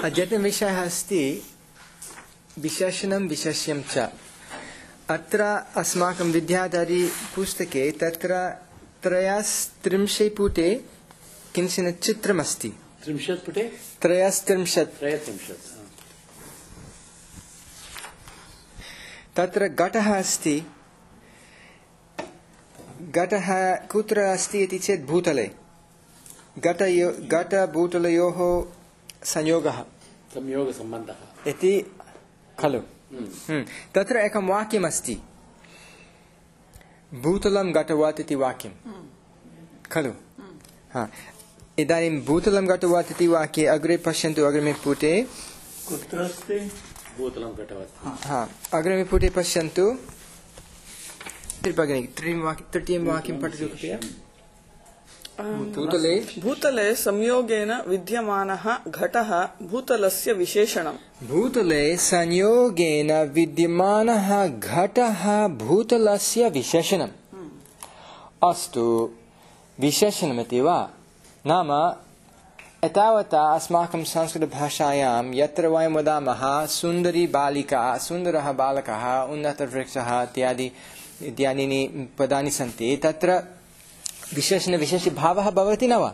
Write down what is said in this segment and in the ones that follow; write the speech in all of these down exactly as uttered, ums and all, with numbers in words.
अद्यतनविषयः अस्ति विशेषणं विशेष्यं च। अत्र अस्माकं विद्याधरी पुस्तके तत्र त्रयस्त्रिंशत् पुटे किञ्चन चित्रमस्ति। त्रिंशत् पुटे त्रयस्त्रिंशत् त्रयस्त्रिंशत् तत्र घटः अस्ति। घटः कुत्र अस्ति इति चेत् भूतले। घटयो घटभूतलयोः संयोगः संयोगसम्बन्धः इति खलु। तत्र एकं वाक्यमस्ति, भूतलं घटवत् इति वाक्यं खलु। हा, इदानीं भूतलं घटवत् इति वाक्ये अग्रे पश्यन्तु। अग्रिमे पुटे कुत्र अस्ति भूतलं घटवत्? हा, अग्रिमे पुटे पश्यन्तु। तृतीयं वाक्यं पठतु कृपया। भूतले भूतले संयोगेन विद्यमानः घटः भूतलस्य विशेषणम्। भूतले संयोगेन विद्यमानः घटः भूतलस्य विशेषणम्। अस्तु, विशेषणमिति वा? नाम एतावता अस्माकं संस्कृतभाषायां यत्र वयं वदामः सुन्दरी बालिका, सुन्दरः बालकः, उन्नतवृक्षः इत्यादि इत्यादीनि पदानि सन्ति, तत्र विशेषण विशेषभावः भवति न वा?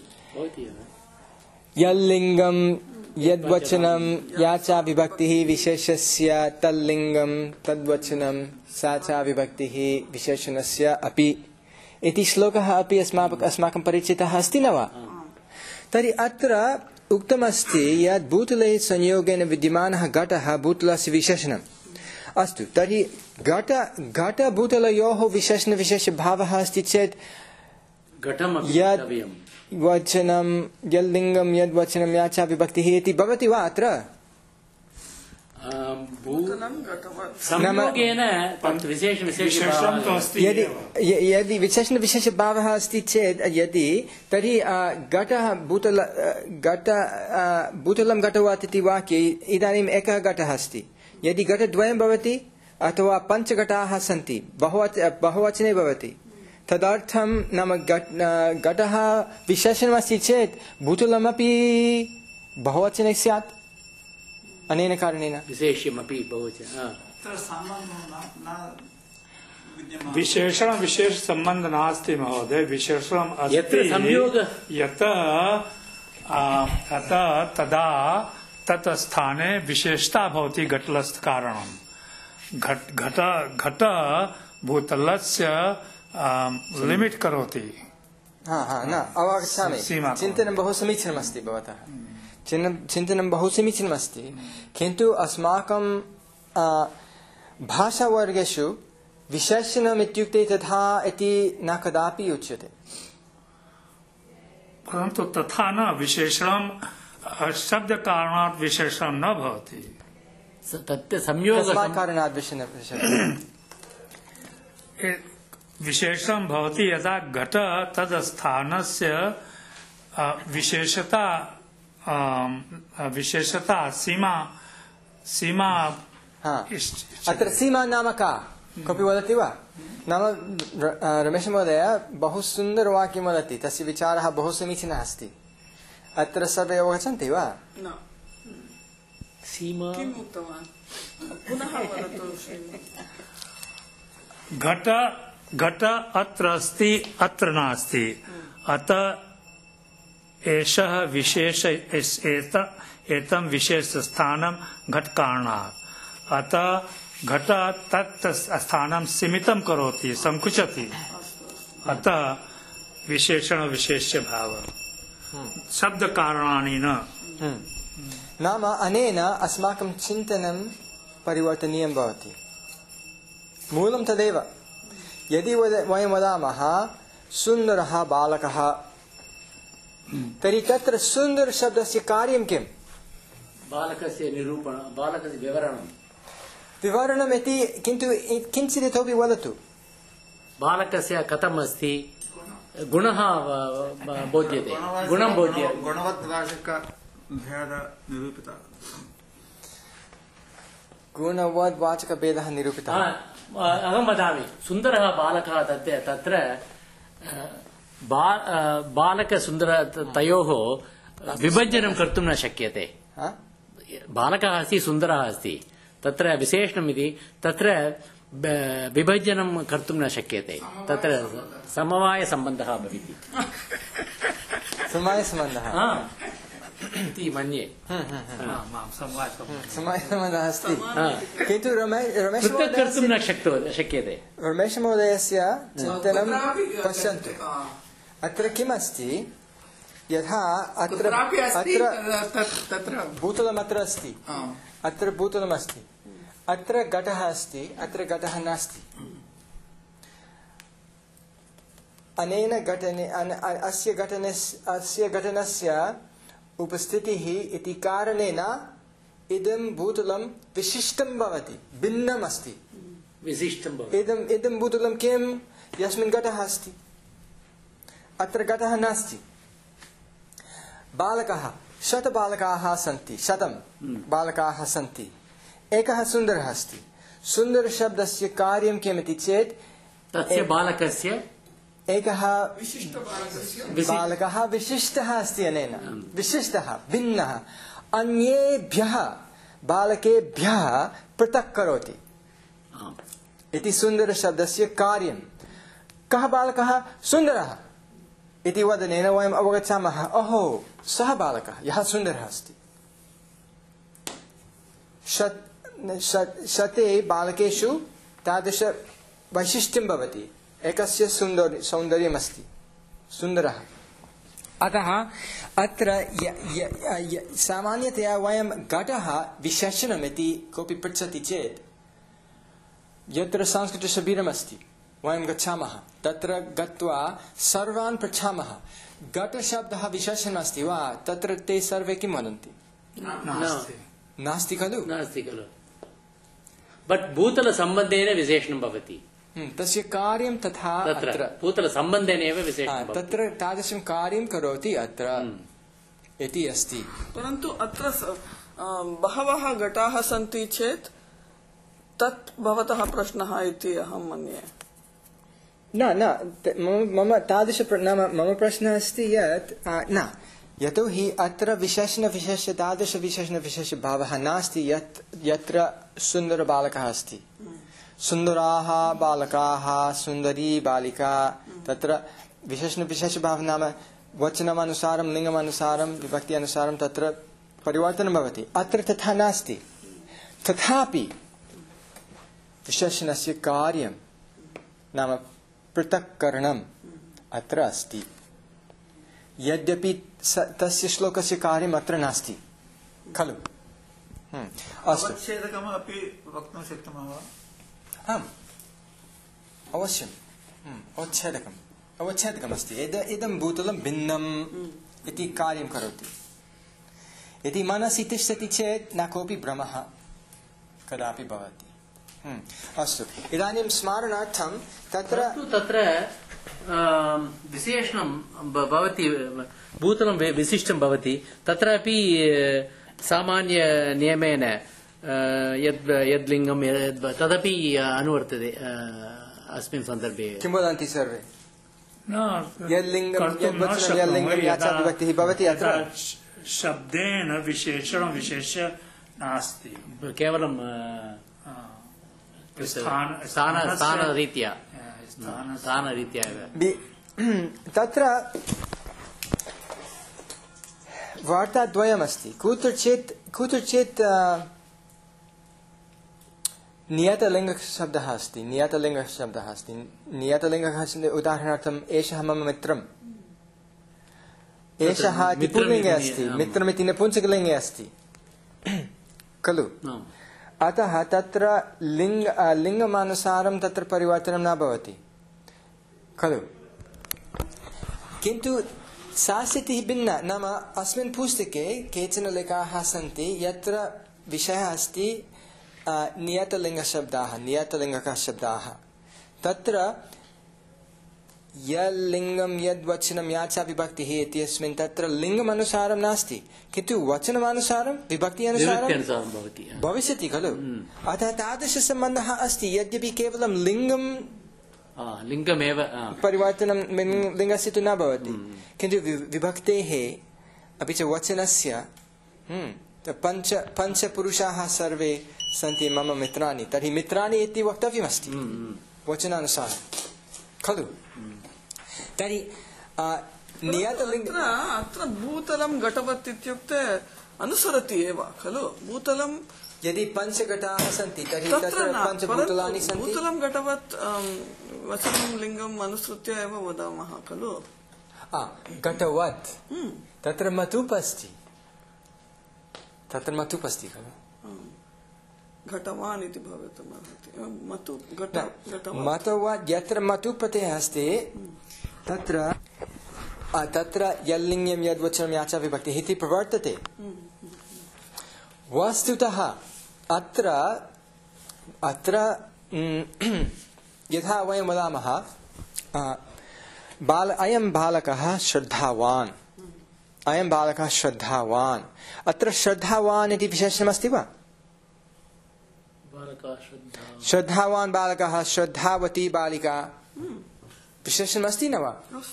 यल्लिङ्गं यद्वचनं या च विभक्तिः विशेषस्य, तल्लिङ्गं तद्वचनं सा च विभक्तिः विशेषणस्य अपि इति श्लोकः अपि अस्माकं अस्माकं परिचितः अस्ति न वा? तर्हि अत्र उक्तमस्ति यत् भूतले संयोगेन विद्यमानः घटः भूतलस्य विशेषणम्। अस्तु, तर्हि घट घटभूतलयोः विशेषणविशेषभावः अस्ति चेत् यद् वचनं यल्लिङ्गं यद्वचनं या च विभक्तिः इति भवति वा? अत्र यदि विशेषणविशेषभावः अस्ति चेत् यदि तर्हि घटः भूतल घट भूतलं घटवत् इति वाक्ये इदानीम् एकः घटः अस्ति। यदि घटद्वयं भवति अथवा पञ्चघटाः सन्ति, बहुवच बहुवचने भवति, तदर्थं नाम घटः विशेषणमस्ति चेत् भूतलमपि बहुवचने स्यात्। अनेन कारणेन विशेष्यमपि बहुवचने विशेषण विशेष संबंध नास्ति महोदय। विशेषणम् अस्ति यत् अतः तदा तत् स्थाने विशेषता भवति घटलस्य कारणं। घट घट घट भूतलस्य लिमिट करोति। हा हा न अवगच्छामि। चिन्तनं बहु समीचीनमस्ति भवतः। चिन्तनं बहु समीचीनमस्ति, किन्तु अस्माकं भाषावर्गेषु विशेषणम् इत्युक्ते तथा इति न कदापि उच्यते। परन्तु तथा न, विशेषणं शब्द कारणात् विशेषणं न भवति। तत् संयोग कारणात् विशेषणं विशेषणं भवति यदा घट तद् स्थानस्य विशेषता विशेषता सीमा सीमा अत्र सीमा नाम का कोऽपि वदति वा? नाम रमेश महोदय बहु सुन्दरवाक्यं वदति, तस्य विचारः बहु समीचीनः अस्ति। अत्र सर्वे अवगच्छन्ति वा? सीमा किम् उक्तवान्? पुनः वदतु। घट घट अत्र अस्ति, अत्र नास्ति, अतः एषः विशेष एतं विशेष स्थानं घट कारणात्। अतः घट तत् स्थानं सीमितं करोति, संकुचति। अतः विशेषण विशेष्य भाव शब्द कारणानि न। नाम अनेन अस्माकं चिन्तनं परिवर्तनीयं भवति। मूलं तदेव। यदि वयं वदामः सुन्दरः बालकः, तर्हि तत्र सुन्दर शब्दस्य कार्यं किम्? बालकस्य निरूपण, बालकस्य विवरणं विवरणम् इति, किन्तु किञ्चित् इतोपि वदतु। बालकस्य कथम् अस्ति, गुणः बोध्यते, गुणं बोध्यते, गुणवद्वाचकभेदः निरूपितः। अहं वदामि, सुन्दरः बालकः तत्र तत्र बालकसुन्दर तयोः विभजनं कर्तुं न शक्यते। बालकः अस्ति सुन्दरः अस्ति तत्र विशेषणम् इति तत्र विभजनं कर्तुं न शक्यते तत्र समवायसम्बन्धः भवति समवायसम्बन्धः इति मन्ये समवायसम्बन्धः अस्ति किन्तु रमेश पृथक् कर्तुं न शक्यते रमेशमहोदयस्य चिन्तनं पश्यन्तु अत्र किमस्ति यथा अत्र अत्र भूतलमत्र अस्ति अत्र भूतलमस्ति अत्र घटः अस्ति अत्र घटः नास्ति अनेन घटने अस्य घटनस्य अस्य घटनस्य उपस्थितिः इति कारणेन इदं भूतलं विशिष्टं भवति भिन्नम् अस्ति विशिष्टं भवति इदम् इदं भूतलं किं यस्मिन् घटः अस्ति अत्र घटः नास्ति बालकः शतबालकाः सन्ति शतं बालकाः सन्ति एकः सुन्दरः अस्ति सुन्दरशब्दस्य कार्यं किमिति चेत् तस्य बालकस्य एकः बालकः विशिष्टः अस्ति अनेन विशिष्टः भिन्नः अन्येभ्यः बालकेभ्यः पृथक् करोति इति सुन्दरशब्दस्य कार्यं कः बालकः सुन्दरः इति वदनेन वयम् अवगच्छामः ओहो सः बालकः यः सुन्दरः अस्ति शत शते बालकेषु तादृश वैशिष्ट्यं भवति एकस्य सुन्दर सौन्दर्यमस्ति सुन्दरः अतः अत्र सामान्यतया वयं घटः विशेषणमिति कोऽपि पृच्छति चेत् यत्र संस्कृतशिबिरमस्ति वयं गच्छामः तत्र गत्वा सर्वान् पृच्छामः घटशब्दः विशेषणमस्ति वा तत्र ते सर्वे किं वदन्ति नास्ति खलु नास्ति खलु बट् भूतलसम्बन्धेन विशेषणं भवति तस्य कार्यं तथा तत्र भूतलसम्बन्धेन एव विशेषणं तत्र तादृशं कार्यं करोति अत्र इति अस्ति परन्तु अत्र बहवः घटाः सन्ति चेत् तत् भवतः प्रश्नः इति अहं मन्ये न न मम तादृश नाम मम प्रश्नः अस्ति यत् न यतोहि अत्र विशेषणविशेष तादृशविशेषणविशेषभावः नास्ति यत् यत्र सुन्दरबालकः अस्ति सुन्दराः बालकाः सुन्दरी बालिका तत्र विशेषणविशेषभावः नाम वचनमनुसारं लिङ्गमनुसारं विभक्त्यनुसारं तत्र परिवर्तनं भवति अत्र तथा नास्ति तथापि विशेषणस्य कार्यं नाम पृथक्करणम् अत्र अस्ति यद्यपि तस्य श्लोकस्य कार्यम् अत्र नास्ति खलु अस्तु अवच्छेदकमपि वक्तुं शक्नुमः वा आम् अवश्यम् अवच्छेदकम् अवच्छेदकमस्ति इदं भूतलं भिन्नम् इति कार्यं करोति यदि मनसि तिष्ठति चेत् न कोऽपि भ्रमः कदापि भवति अस्तु इदानीं स्मारणार्थं तत्र तत्र विशेषणं भवति भूतलं विशिष्टं भवति तत्रापि सामान्य नियमेन यद् यद्लिङ्गं तदपि अनुवर्तते अस्मिन् सन्दर्भे किं वदन्ति सर्वे यद्लिङ्गं यद्वचनं यल्लिङ्गं याचा विभक्तिः भवति अत्र शब्देन विशेषणं विशेष्य नास्ति केवलं स्थानरीत्या स्थानरीत्या तत्र वार्ताद्वयमस्ति कुत्रचित् कुत्रचित् नियतलिङ्गशब्दः अस्ति नियतलिङ्गशब्दः अस्ति नियतलिङ्गः उदाहरणार्थम् एषः मम मित्रम् एषः इति पुल्लिङ्गे अस्ति मित्रमिति नपुंसकलिङ्गे अस्ति खलु अतः तत्र लिङ्ग लिङ्गमानुसारं तत्र परिवर्तनं न भवति खलु किन्तु सा स्थितिः भिन्ना नाम अस्मिन् पुस्तके केचन लेखाः सन्ति यत्र विषयः अस्ति नियतलिङ्गशब्दाः नियतलिङ्गकः शब्दाः तत्र यल्लिङ्गं यद्वचनं या च विभक्तिः इत्यस्मिन् तत्र लिङ्गमनुसारं नास्ति किन्तु वचनमनुसारं विभक्ति अनुसारं भविष्यति खलु अतः तादृशसम्बन्धः अस्ति यद्यपि केवलं लिङ्गं लिङ्गमेव परिवर्तनं लिङ्गस्य तु न भवति किन्तु विभक्तेः अपि च वचनस्य पञ्च पञ्चपुरुषाः सर्वे सन्ति मम मित्राणि तर्हि मित्राणि इति वक्तव्यमस्ति वचनानुसारं खलु तर्हि नियतलिङ्ग अत्र भूतलं घटवत् इत्युक्ते अनुसरति एव खलु भूतलं यदि पञ्चघटाः सन्ति तर्हि तत्र पञ्चभूतलानि सन्ति भूतलं घटवत् वचनं लिङ्गम् अनुसृत्य एव वदामः खलु घटवत् तत्र मतुप् अस्ति तत्र मतुप् अस्ति खलु घटवान् इति भवितुमर्हति मतुवत् यत्र मतुप् प्रत्ययः अस्ति तत्र तत्र यल्लिङ्गं यद्वचनं याचा विभक्तिः इति प्रवर्तते वस्तुतः अत्र अत्र यथा वयं वदामः बाल अयं बालकः श्रद्धावान् अयं बालकः श्रद्धावान् अत्र श्रद्धावान् इति विशेषणमस्ति वा श्रद्धावान् बालकः श्रद्धावती बालिका विशेषणमस्ति न वा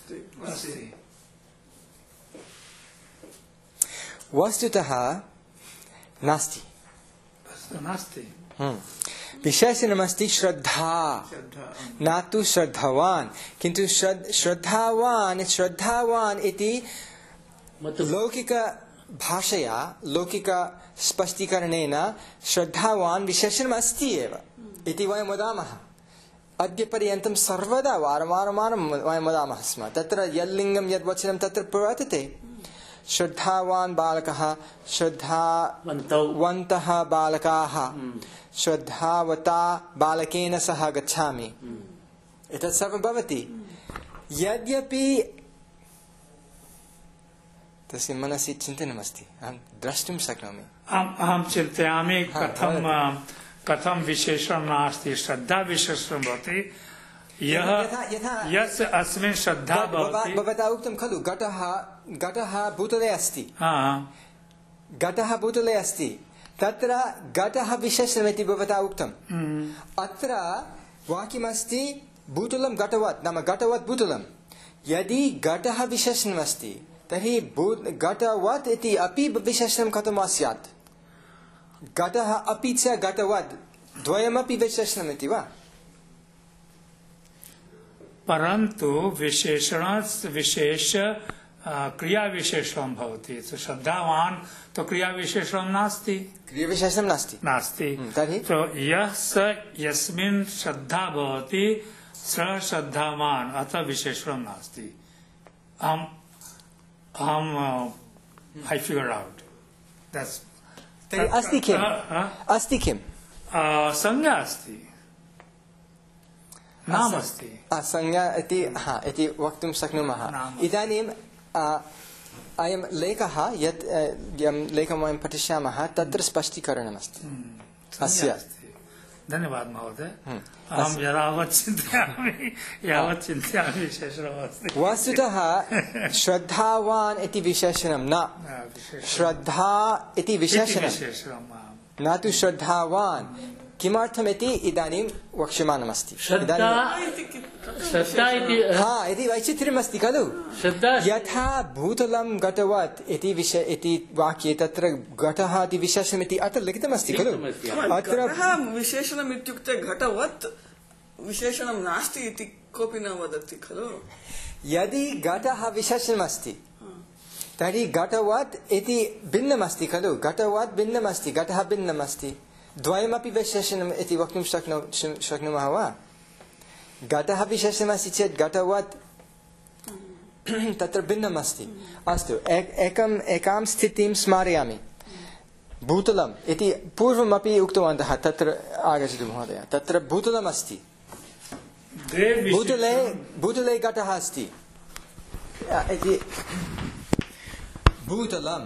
वस्तुतः नास्ति नास्ति विशेषणमस्ति श्रद्धा न तु श्रद्धावान् किन्तु श्रद्धावान् श्रद्धावान् इति लौकिकभाषया लौकिकस्पष्टीकरणेन श्रद्धावान् विशेषणमस्ति एव इति वयं वदामः अद्य पर्यन्तं सर्वदा वारं वारं वारं वयं वदामः स्म तत्र यल्लिङ्गं यद्वचनं तत्र प्रवर्तते श्रद्धावान् बालकः श्रद्धावन्तः बालकाः श्रद्धावता बालकेन सह गच्छामि एतत् सर्वं भवति यद्यपि तस्य मनसि चिन्तनमस्ति अहं द्रष्टुं शक्नोमि अहं चिन्तयामि कथं कथं विशेषणं नास्ति श्रद्धा विशेषणं भवति यः यस्य अस्मिन् श्रद्धा भवति भवता उक्तं खलु घटः घटः भूतले अस्ति घटः भूतले अस्ति तत्र घटः विशेषणमिति भवता उक्तम् अत्र वाक्यमस्ति भूतलं घटवत् नाम घटवत् भूतलं यदि घटः विशेषणमस्ति तर्हि घटवत् इति अपि विशेषणं कथं वा स्यात् घटः अपि च घटवत् द्वयमपि विशेषणमिति वा परन्तु विशेषण विशेष क्रिया विशेषणं भवति श्रद्धावान् तो क्रिया विशेषणं नास्ति क्रिया विशेषणं नास्ति नास्ति तर्हि तो यः स यस्मिन् श्रद्धा भवति स श्रद्धावान् अतः विशेषणं नास्ति अहं अहं I figured out that's तर्हि अस्ति किम् अस्ति किम् संज्ञा अस्ति नाम अस्ति संज्ञा इति हा इति वक्तुं शक्नुमः इदानीं अयं लेखः यत् यं लेखं वयं पठिष्यामः तत्र स्पष्टीकरणमस्ति अस्य धन्यवादः महोदय अहं यावत् चिन्तयामि यावत् चिन्तयामि विशेषणमस्ति वस्तुतः श्रद्धावान् इति विशेषणं न श्रद्धा इति विशेषणं न तु श्रद्धावान् किमर्थमिति इदानीं वक्ष्यमाणमस्ति हा इति वैचित्र्यमस्ति खलु यथा भूतलं घटवत् इति विषय इति वाक्ये तत्र घटः इति विशेषणमिति अत्र लिखितमस्ति खलु अत्र विशेषणम् इत्युक्ते घटवत् विशेषणं नास्ति इति कोऽपि न वदति खलु यदि घटः विशेषणमस्ति तर्हि घटवत् इति भिन्नमस्ति खलु घटवत् भिन्नमस्ति घटः भिन्नमस्ति द्वयमपि विशेषणम् इति वक्तुं शक्नो शक्नुमः वा घटः विशेषणमस्ति चेत् घटवत् तत्र भिन्नमस्ति अस्तु एकम् एकां स्थितिं स्मारयामि भूतलम् इति पूर्वमपि उक्तवन्तः तत्र आगच्छतु महोदय तत्र भूतलमस्ति भूतले भूतले घटः अस्ति इति भूतलम्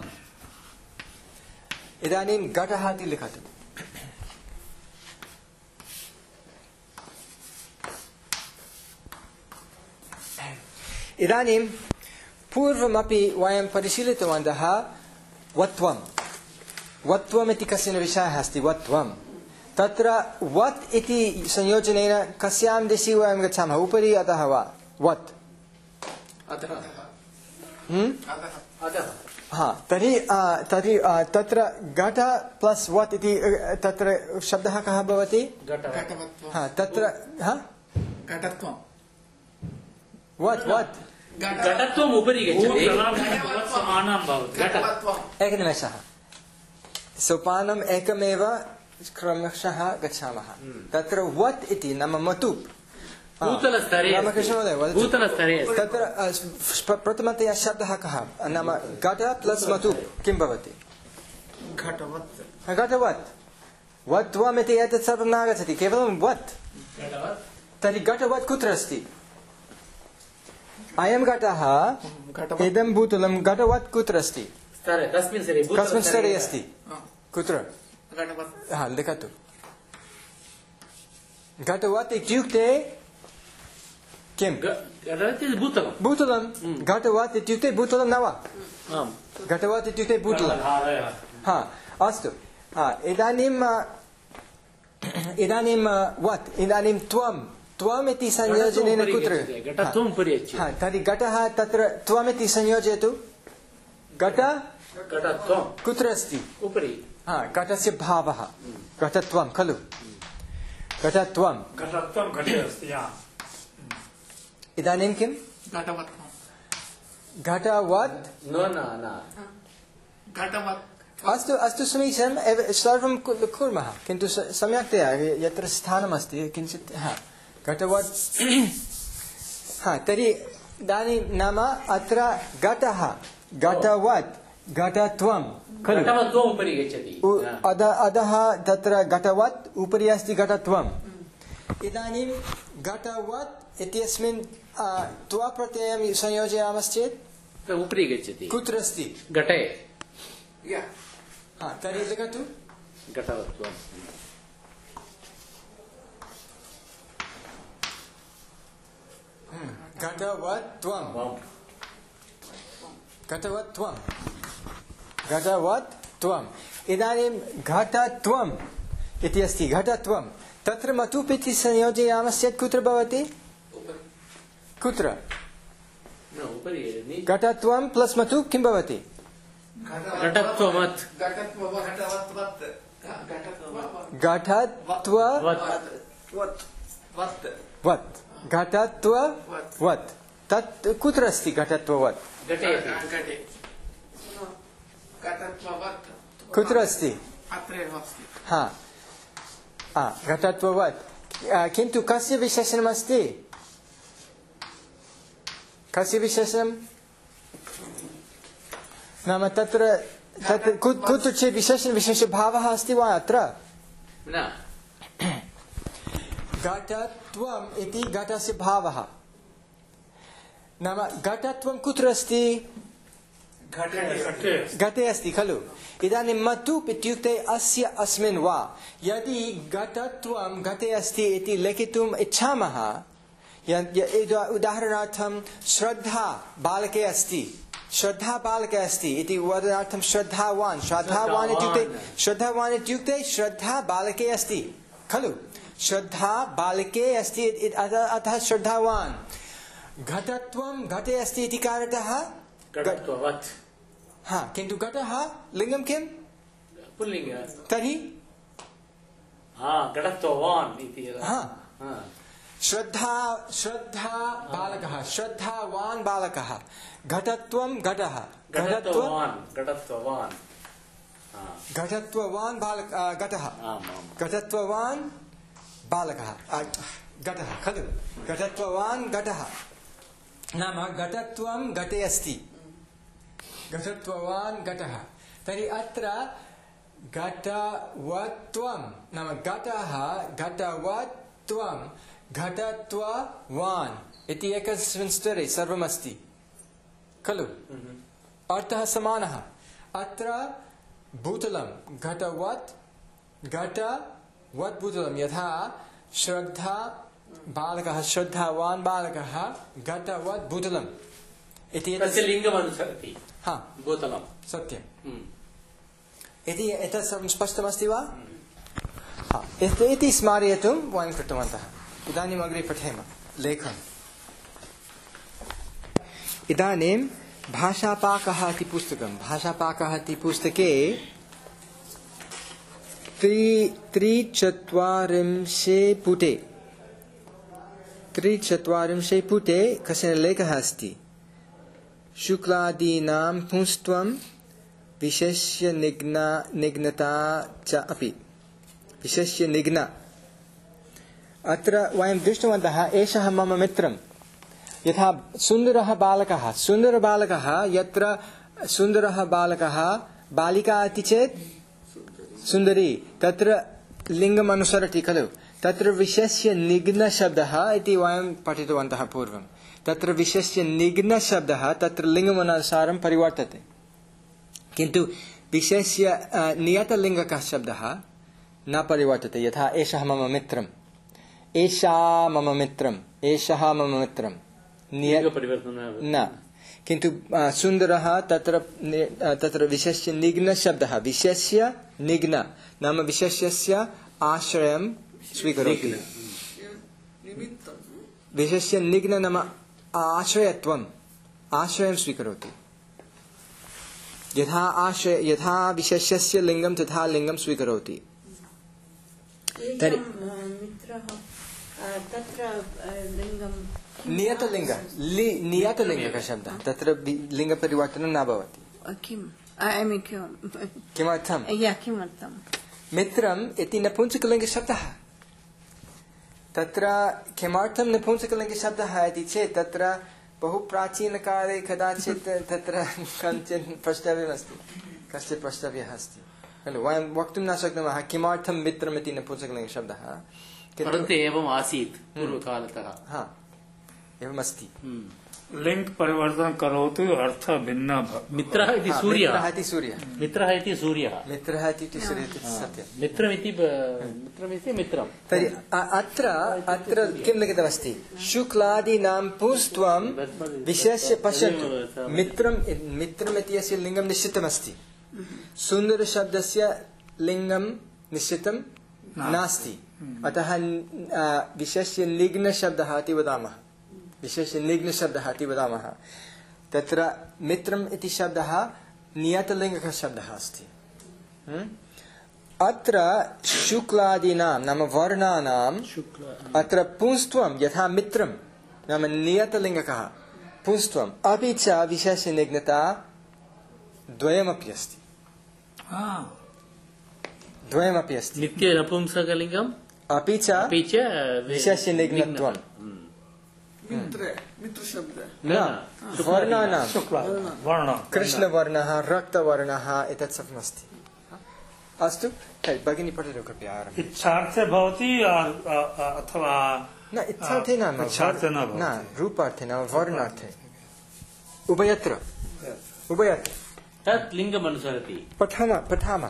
इदानीं घटः इति लिखतु इदानीं पूर्वमपि वयं परिशीलितवन्तः वत्वं वत्वम् इति कश्चन विषयः अस्ति वत्वं तत्र वत् इति संयोजनेन कस्यां दिशि वयं गच्छामः उपरि अधः वा वत् हा तर्हि तर्हि तत्र घट प्लस वत् इति तत्र शब्दः कः भवति घटवत्वं हा तत्र हा घटत्वं वत् वत् घटत्वम् उपरि गच्छति समानं भवति घटवत्वं एकनिमेषः सोपानम् एकमेव क्रमशः गच्छामः तत्र वत् इति नाम मतु भूतलस्तरे रामकृष्णमहोदय वदतु भूतलस्तरे तत्र प्रथमतया शब्दः कः नाम घट प्लस मतु किं भवति घटवत् घटवत् वत्वम् इति एतत् सर्वं नागच्छति केवलं वत् तर्हि घटवत् कुत्र अस्ति अयं घटः इदं भूतलं घटवत् कुत्र अस्ति स्तरे तस्मिन् स्तरे कस्मिन् स्तरे अस्ति कुत्र घटवत् हा लिखतु घटवत् इत्युक्ते किं घटवत् भूतलं भूतलं घटवत् इत्युक्ते भूतलं न वा आम् घटवत् इत्युक्ते भूतलं हा अस्तु हा इदानीं इदानीं वत् इदानीं त्वं त्वम् इति संयोजनेन कुत्र घटत्वम् उपरि गच्छति हा तर्हि घटः तत्र त्वमिति संयोजयतु घट घटत्वं कुत्र अस्ति उपरि हा घटस्य भावः घटत्वं खलु घटत्वं घटत्वं घटे अस्ति इदानीं किं घटवत्वं घटवत् न न न घटवत् अस्तु अस्तु समीचीनम् एव सर्वं कु- कुर्मः किन्तु स- सम्यक्तया यत्र स्थानमस्ति किञ्चित् हा घटवत् हा तर्हि इदानीं नाम अत्र घटः घटवत् घटत्वं खलु घटवत्वम् उपरि गच्छति उ- अध अधः तत्र घटवत् उपरि अस्ति घटत्वम् इदानीं घटवत् इत्यस्मिन् त्वप्रत्ययं संयोजयामश्चेत् उपरि गच्छति कुत्र अस्ति घटे हा तर्हि लिखतु घटवत्वम् घटवत्वं घटवत्वं घटवत्वम् इदानीं घटत्वम् इति अस्ति घटत्वं तत्र मतुप् इति संयोजयामश्चेत् कुत्र भवति कुत्र न उपरि नि- घटत्वं प्लस् मतु किं भवति घटत्ववत् घटत्व वत् वत् वत् घटत्ववत् तत् कुत्र अस्ति घटत्ववत् घटे अपि घटे घटत्ववत् कुत्र अस्ति अत्रैव अस्ति हा हा घटत्ववत् आ, किन्तु कस्य विशेषणमस्ति कस्य विशेषणं नाम तत्र तत्र कु- कुत्रचित् विशेषण विशेषभावः अस्ति वा अत्र न घटत्वम् इति घटस्य भावः नाम घटत्वं कुत्र अस्ति घटे अस्ति खलु इदानीं मतुप् इत्युक्ते अस्य अस्मिन् वा यदि घटत्वं घटे अस्ति इति लिखितुम् इच्छामः य- य- इद- उदाहरणार्थं श्रद्धा बालके अस्ति श्रद्धा बालके अस्ति इति वदनार्थं श्रद्धावान् श्रद्धावान् इत्युक्ते श्रद्धावान् इत्युक्ते श्रद्धा बालके अस्ति खलु श्रद्धा बालके अस्ति इति- अतः अतः श्रद्धावान् घटत्वं घटे अस्ति इति कारणतः घटत्ववत् हा किन्तु घटः लिङ्गं किं पुल्लिङ्ग तर्हि हा घटत्ववान् इति हा हा। श्रद्धा श्रद्धा बालकः श्रद्धावान् बालकः घटत्वं घटः घटत्व घटत्ववान् घटत्ववान् हा। घटत्ववान् बालक आ, घटः आम् आम् घटत्ववान् बालकः आ, घटः खलु घटत्ववान् घटः नाम घटत्वं घटे अस्ति घटत्ववान् घटः तर्हि अत्र घटवत्वं नाम घटः घटवत्वं घटत्ववान् इति एकस्मिन् स्तरे सर्वमस्ति खलु अर्थः समानः अत्र भूतलं घटवत् घटवत् भूतलं यथा श्रद्धा बालकः श्रद्धावान् बालकः घटवत् भूतलम् इति तस्य एतत् लिङ्गम् अनुसरति हा भूतलं सत्यम् हम्म। इति एतत् सर्वं स्पष्टमस्ति वा हा इति इति स्मारयितुं वयं कृतवन्तः इदानीम् अग्रे पठेम लेखम् इदानीं भाषापाकः इति पुस्तकं भाषापाकः इति पुस्तके त्रि त्रिचत्वारिंशे पुटे त्रिचत्वारिंशे पुटे कश्चन लेखः अस्ति शुक्लादीनां पुंस्त्वं विशेष्य निघ्ना निघ्नता च अपि विशेष्य निघ्ना अत्र वयं दृष्टवन्तः एषः मम मित्रं यथा सुन्दरः बालकः सुन्दरबालकः यत्र सुन्दरः बालकः बालिका इति चेत् सुन्दरी तत्र लिङ्गम् अनुसरति खलु तत्र विशेष्य निघ्नशब्दः इति वयं पठितवन्तः पूर्वं तत्र विशेष्य निघ्नशब्दः तत्र लिङ्गमनुसारं परिवर्तते किन्तु विशेष्य नियतलिङ्गकः शब्दः न परिवर्तते यथा एषः मम मित्रम् एषा मम मित्रम् एषः मम मित्रं न किन्तु सुन्दरः तत्र तत्र विशेष्य निघ्नशब्दः विशेष्य निघ्न नाम विशेष्यस्य आश्रयं स्वीकरोति विशेष्य निघ्न नाम आश्रयत्वम् आश्रयं स्वीकरोति यथा आश्रय यथा विशेष्यस्य लिङ्गं तथा लिङ्गं स्वीकरोति तर्हि नियतलिङ्ग नियतलिङ्गकः शब्दः तत्र लिङ्गपरिवर्तनं न भवति किमर्थं मित्रम् इति नपुंसकलिङ्गशब्दः तत्र किमर्थं नपुंसकलिङ्गशब्दः इति चेत् तत्र बहु प्राचीनकाले कदाचित् तत्र कञ्चित् प्रष्टव्यमस्ति कश्चित् प्रष्टव्यः अस्ति खलु वयं वक्तुं न शक्नुमः किमर्थं मित्रम् इति नपुंसकलिङ्गशब्दः परन्तु एवम् आसीत् पूर्वकालतः हा एवमस्ति लिङ्ग् परिवर्तनं करोतु अर्थः भिन्नः मित्रः इति सूर्यः मित्रः इति सूर्यः मित्रः इति सूर्यः मित्रः इति सूर्यः सत्यं मित्रमिति मित्रमिति मित्रं तर्हि अत्र अत्र किं लिखितमस्ति शुक्लादीनां पुंस्त्वं विशेष्य पश्यन्तु मित्रं मित्रमिति अस्य लिङ्गं निश्चितमस्ति सुन्दरशब्दस्य लिङ्गं निश्चितं नास्ति अतः विशेष्य निघ्नशब्दः इति वदामः विशेष्य निघ्नशब्दः इति वदामः तत्र मित्रम् इति शब्दः नियतलिङ्गकः शब्दः अस्ति अत्र शुक्लादीनां नाम वर्णानाम् अत्र पुंस्त्वं यथा मित्रं नाम नियतलिङ्गकः पुंस्त्वम् अपि च विशेष्य निघ्नता द्वयमपि अस्ति द्वयमपि अस्ति नित्य नपुंसकलिङ्गम् अपि च अपि च विशेष्य निघ्नत्वं वर्णानां कृष्णवर्णः रक्तवर्णः एतत् सर्वम् अस्ति अस्तु तर्हि भगिनी पठतु कृपया इच्छार्थे भवति अथवा न इच्छार्थे न रूपार्थे न वर्णार्थे उभयत्र उभयत्र तत् लिङ्गम् अनुसरति पठामः पठामः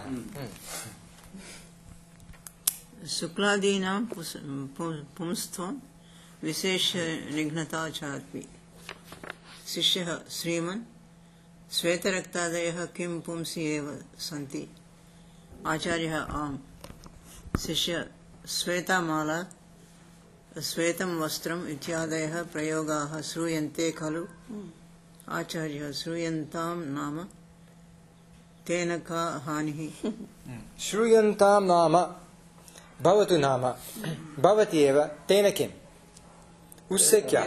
शुक्लादीनां पुंस्त्वं विशेष निघ्नता चापि शिष्यः श्रीमन् श्वेतरक्तादयः किं पुंसि एव सन्ति आचार्यः आम् शिष्य श्वेतमाला श्वेतं वस्त्रम् इत्यादयः प्रयोगाः श्रूयन्ते खलु आचार्यः श्रूयन्तां नाम तेन का हानिः श्रूयन्तां नाम भवतु नाम भवति एव तेन किम् उससे क्या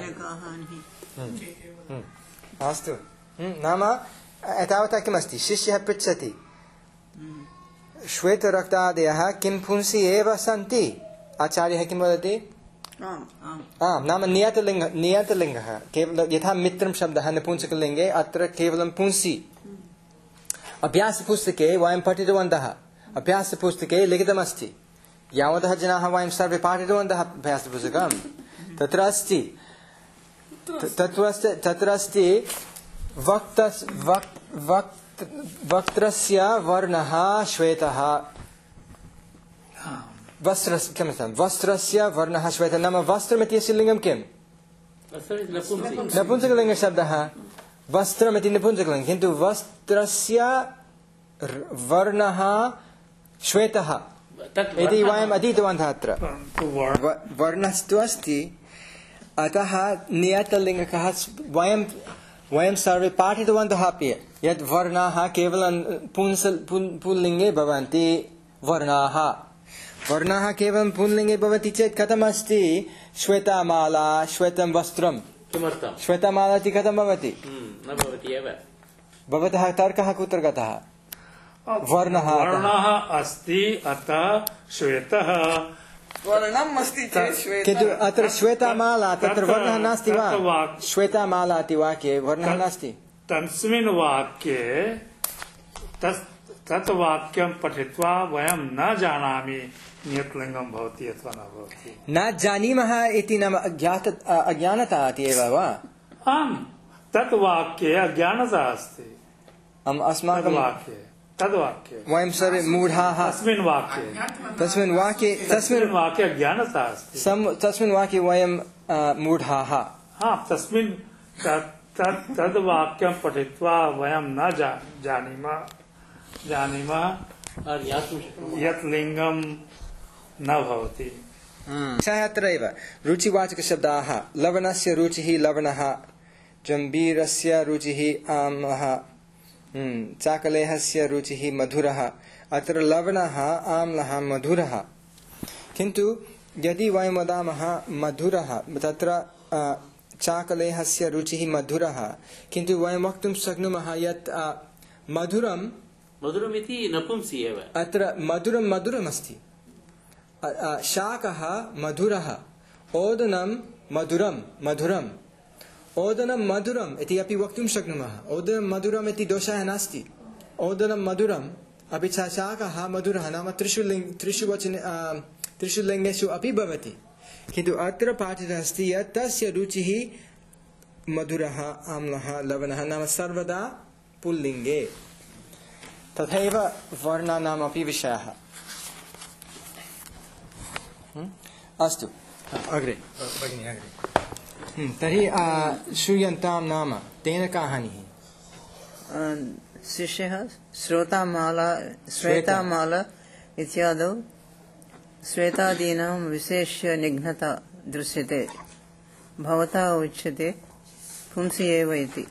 अस्तु नाम एतावता किमस्ति शिष्यः पृच्छति श्वेतरक्तादयः किं पुंसि एव सन्ति आचार्यः किं वदति आम् नाम नियतलिङ्ग नियतलिङ्गः केवलं यथा मित्रं शब्दः नपुंसकलिङ्गे अत्र केवलं पुंसि अभ्यासपुस्तके वयं पठितवन्तः अभ्यासपुस्तके लिखितमस्ति यावतः जनाः वयं सर्वे पाठितवन्तः अभ्यासपुस्तकं तत्र अस्ति तत्र अस्ति वक्त वक्त्रस्य वर्णः श्वेतः वस्त्रस्य किमर्थं वस्त्रस्य वर्णः श्वेतः नाम वस्त्रमित्यस्य लिङ्गं किम् नपुंसकलिङ्गशब्दः वस्त्रमिति नपुंसकलिङ्गं किन्तु वस्त्रस्य वर्णः श्वेतः इति वयम् अधीतवन्तः अत्र वर्णस्तु अस्ति अतः नियतलिङ्गकः वयं वयं सर्वे पाठितवन्तः अपि यत् वर्णाः केवलं पुंस पुल्लिङ्गे भवन्ति वर्णाः वर्णाः केवलं पुल्लिङ्गे भवति चेत् कथमस्ति श्वेतमाला श्वेतं वस्त्रं किमर्थं श्वेतमाला इति कथं भवति न भवति एव भवतः तर्कः कुत्र गतः वर्णः वर्णः अस्ति अतः श्वेतः वर्णम् अस्ति चेत् किन्तु श्वेतः अत्र श्वेतमाला तत्र तत्- वर्णः नास्ति वा तत् वाक्- श्वेतमाला इति वाक्ये वर्णः नास्ति तस्मिन् वाक्ये तस् तत् वाक्यं पठित्वा वयं न जानामि नियतलिङ्गं भवति अथवा न भवति न जानीमः इति नाम अज्ञात अज्ञानता इति एव वा आम् तत् वाक्ये अज्ञानता अस्ति अम् अस्माकं तद्वाक्ये तद्वाक्ये वयं सर्वे मूढाः तस्मिन् वाक्ये तस्मिन् वाक्ये तस्मिन् तस्मिन् वाक्ये अज्ञानता अस्ति सम्- तस्मिन् वाक्ये वयं अ, मूढाः हा तस्मिन् तत् तत् तद् वाक्यं पठित्वा वयं न जा जानीमः जानीमः और ज्ञातुं शक्नुमः यत् लिङ्गं न भवति सः अत्र एव रुचिवाचकशब्दाः लवणस्य रुचिः लवणः जम्बीरस्य रुचिः आम्लः हम्म, चाकलेहस्य रुचिः मधुरः अत्र लवणः आम्लः मधुरः किन्तु यदि वयं वदामः मधुरः तत्र अ, चाकलेहस्य रुचिः मधुरः किन्तु वयं वक्तुं शक्नुमः यत् अ, मधुरं मधुरमिति नपुंसि एव अत्र मधुरं मधुरमस्ति अ, अ, शाकः मधुरः ओदनं मधुरं मधुरम् ओदनं मधुरम् इति अपि वक्तुं शक्नुमः ओदनं मधुरम् इति दोषः नास्ति ओदनं मधुरम् अपि च शाकः मधुरः नाम त्रिषु लिङ्ग त्रिषु वचने अ, त्रिषु लिङ्गेषु अपि भवति किन्तु अत्र पाठितः अस्ति यत् तस्य रुचिः मधुरः आम्लः लवणः नाम सर्वदा पुल्लिङ्गे तथैव वर्णानामपि विषयः अस्तु अग्रे भगिनी अग्रे हम्म, तर्हि आ, श्रूयन्तां नाम तेन का हानिः शिष्यः श्रोतामाला श्वेतामाला इत्यादौ श्वेतादीनां विशेष्य निघ्नता दृश्यते भवता उच्यते पुंसि एव इति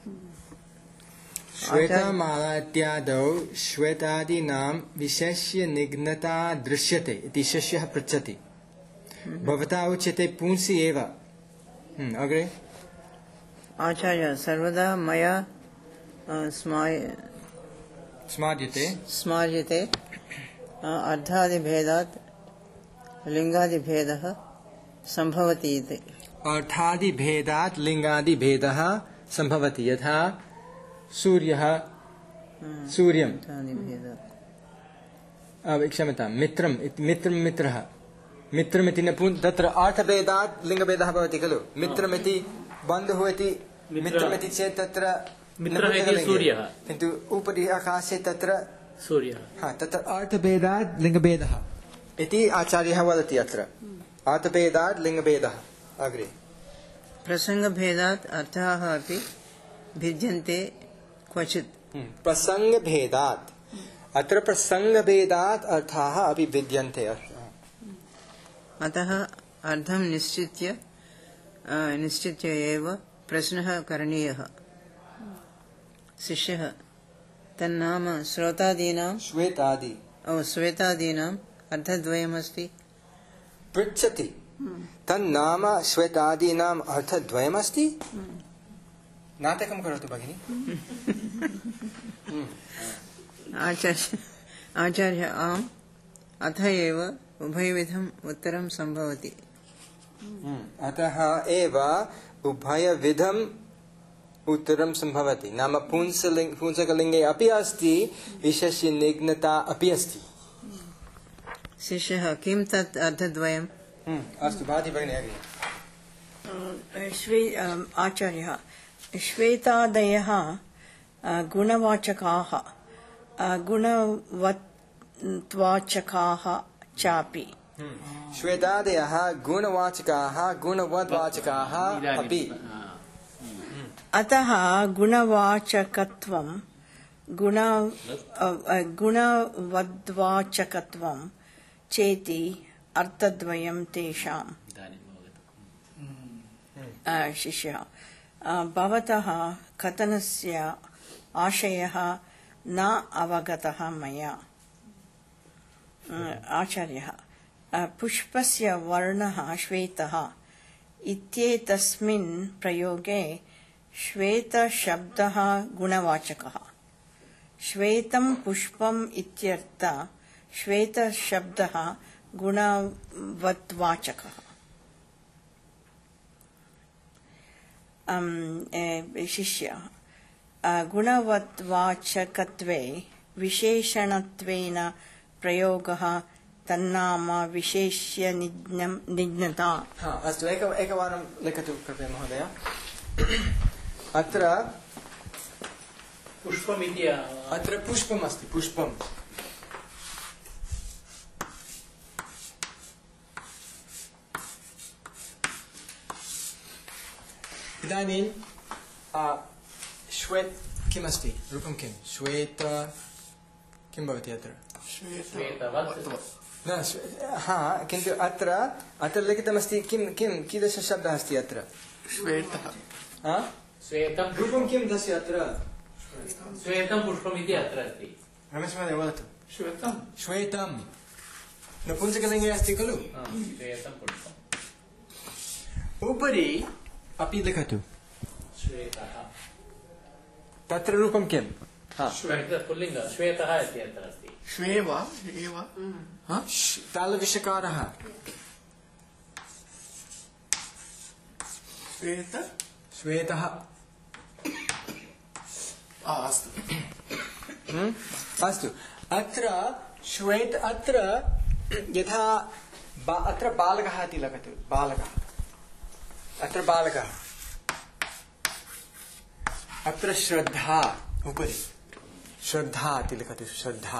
श्वेतमाला इत्यादौ श्वेतादीनां विशेष्य निघ्नता दृश्यते इति शिष्यः पृच्छति भवता उच्यते पुंसि एव हम्म, अग्रे आचार्य सर्वदा मया अ, स्माय स्मार्यते स्मार्यते अ, अर्थादिभेदात् लिङ्गादिभेदः सम्भवति इति अर्थादिभेदात् लिङ्गादिभेदः सम्भवति यथा सूर्यः सूर्यं अर्थादिभेदात् अ, क्षम्यतां मित्रं इति- मित्रं मित्रः मित्रमिति न पुनः तत्र अर्थभेदात् लिङ्गभेदः भवति खलु मित्रमिति बन्धुः इति मित्रमिति चेत् तत्र मित्रः इति नपुंसकलिङ्गे। सूर्यः। किन्तु उपरि आकाशे तत्र सूर्यः हा तत्र अर्थभेदात् लिङ्गभेदः इति आचार्यः वदति अत्र अर्थभेदात् लिङ्गभेदः अग्रे प्रसङ्गभेदात् अर्थाः अपि भिद्यन्ते क्वचित् प्रसङ्गभेदात् अत्र प्रसङ्गभेदात् अर्थाः अपि भिद्यन्ते अतः अर्थं निश्चित्य अ, निश्चित्य एव प्रश्नः करणीयः शिष्यः तन्नाम श्रोतादीनां श्वेतादि ओ श्वेतादीनाम् अर्थद्वयमस्ति पृच्छति तन्नाम श्वेतादीनाम् अर्थद्वयमस्ति नाटकं करोतु भगिनि आचार्य आचार्य आम् अथ एव उभयविधम् उत्तरं सम्भवति अतः एव उभयविधम् उत्तरं सम्भवति नाम पुंसलिङ्ग पुंसकलिङ्गे अपि अस्ति विशेष्य निघ्नता अपि अस्ति शिष्यः किं तत् अर्थद्वयम् अस्तु भाति भगिनि अग्रे श्वे आचार्यः श्वेतादयः अ, गुणवाचकाः अ, गुणवत्वाचकाः चापि श्वेतादयः गुणवाचकाः गुणवद्वाचकाः अपि अतः गुणवाचकत्वं गुण अ, अ, गुणवद्वाचकत्वं चेति अर्थद्वयं तेषाम् इदानीम् अवगतम् अ, शिष्यः भवतः कथनस्य आशयः न अवगतः मया। आचार्यः पुष्पस्य वर्णः श्वेतः इत्येतस्मिन् प्रयोगे श्वेतशब्दः गुणवाचकः। श्वेतं पुष्पम् इत्यर्थ श्वेतशब्दः गुणवद्वाचकः। शिष्य गुणवद्वाचकत्वे विशेषणत्वेन प्रयोगः तन्नाम विशेष्य निज्ञता। हा अस्तु एक एकवारं लिखतु कृपया महोदय। अत्र पुष्पमिति अत्र पुष्पम् अस्ति पुष्पम् इदानीं श्वेत किमस्ति रूपं किं श्वेत किं भवति अत्र न हा किन्तु अत्र अत्र लिखितमस्ति किं किं कीदृशशब्दः अस्ति अत्र श्वेतः श्वेतं रूपं किं तस्य अत्र श्वेतं पुष्पमिति अत्र अस्ति। रमेश महोदय वदतु। श्वेतं श्वेतं नपुंसकलिङ्गे अस्ति खलु श्वेतं पुष्पम् उपरि अपि लिखतु श्वेतः तत्र रूपं किं पुल्लिङ्ग श्वेतः इति अत्र अस्ति। श्वेव एव तालविषकारः श्वेत श्वेतः अस्तु अस्तु अत्र श्वेत अत्र यथा अत्र बालकः इति लिखतु बालकः अत्र बालकः अत्र श्रद्धा उपरि श्रद्धा इति लिखतु श्रद्धा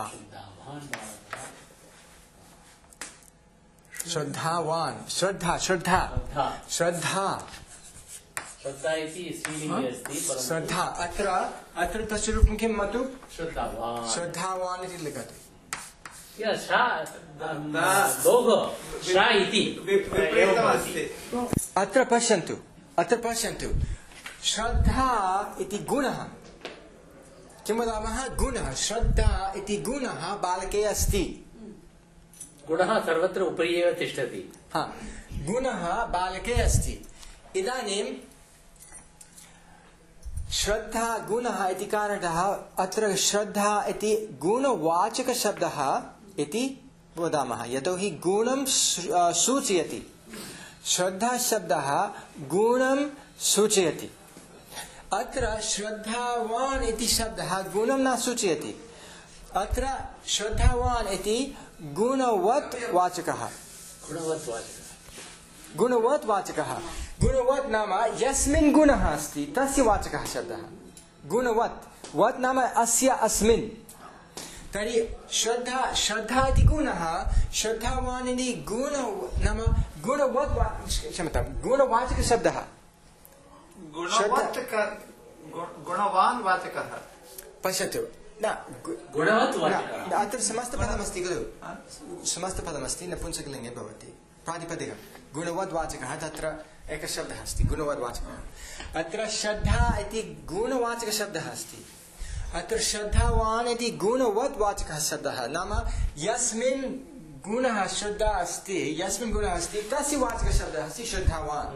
श्रद्धावान् श्रद्धा श्रद्धा श्रद्धा श्रद्धा इति स्त्रीलिङ्गे अस्ति श्रद्धा अत्र अत्र तस्य रूपं किं मतु श्रद्धावान् श्रद्धावान् इति लिखतु अत्र पश्यन्तु अत्र पश्यन्तु श्रद्धा इति गुणः किं वदामः गुणः श्रद्धा इति गुणः बालके अस्ति। गुणः सर्वत्र उपरि एव तिष्ठति। हा गुणः बालके अस्ति। इदानीं श्रद्धा गुणः इति कारणतः अत्र श्रद्धा इति गुणवाचकशब्दः इति वदामः यतोहि गुणं सूचयति। श्रद्धा शब्दः गुणं सूचयति। अत्र श्रद्धावान् इति शब्दः गुणं न सूचयति। अत्र श्रद्धावान् इति गुणवत् वाचकः गुणवत् वाचकः गुणवत् नाम यस्मिन् गुणः अस्ति तस्य वाचकः शब्दः गुणवत् वत् नाम अस्य अस्मिन्। तर्हि श्रद्धा श्रद्धा इति गुणः श्रद्धावान् इति गुण नाम गुणवत् क्षम्यतां गुणवाचकशब्दः गुणवान् वाचकः। पश्यतु न अत्र समस्तपदमस्ति खलु समस्तपदमस्ति नपुंसकलिङ्गे भवति प्रातिपदिकं गुणवद्वाचकः तत्र एकः शब्दः अस्ति गुणवद्वाचकः। अत्र श्रद्धा इति गुणवाचकशब्दः अस्ति। अत्र श्रद्धावान् इति गुणवद्वाचकः शब्दः नाम यस्मिन् गुणः श्रद्धा अस्ति यस्मिन् गुणः अस्ति तस्य वाचकशब्दः अस्ति श्रद्धावान्।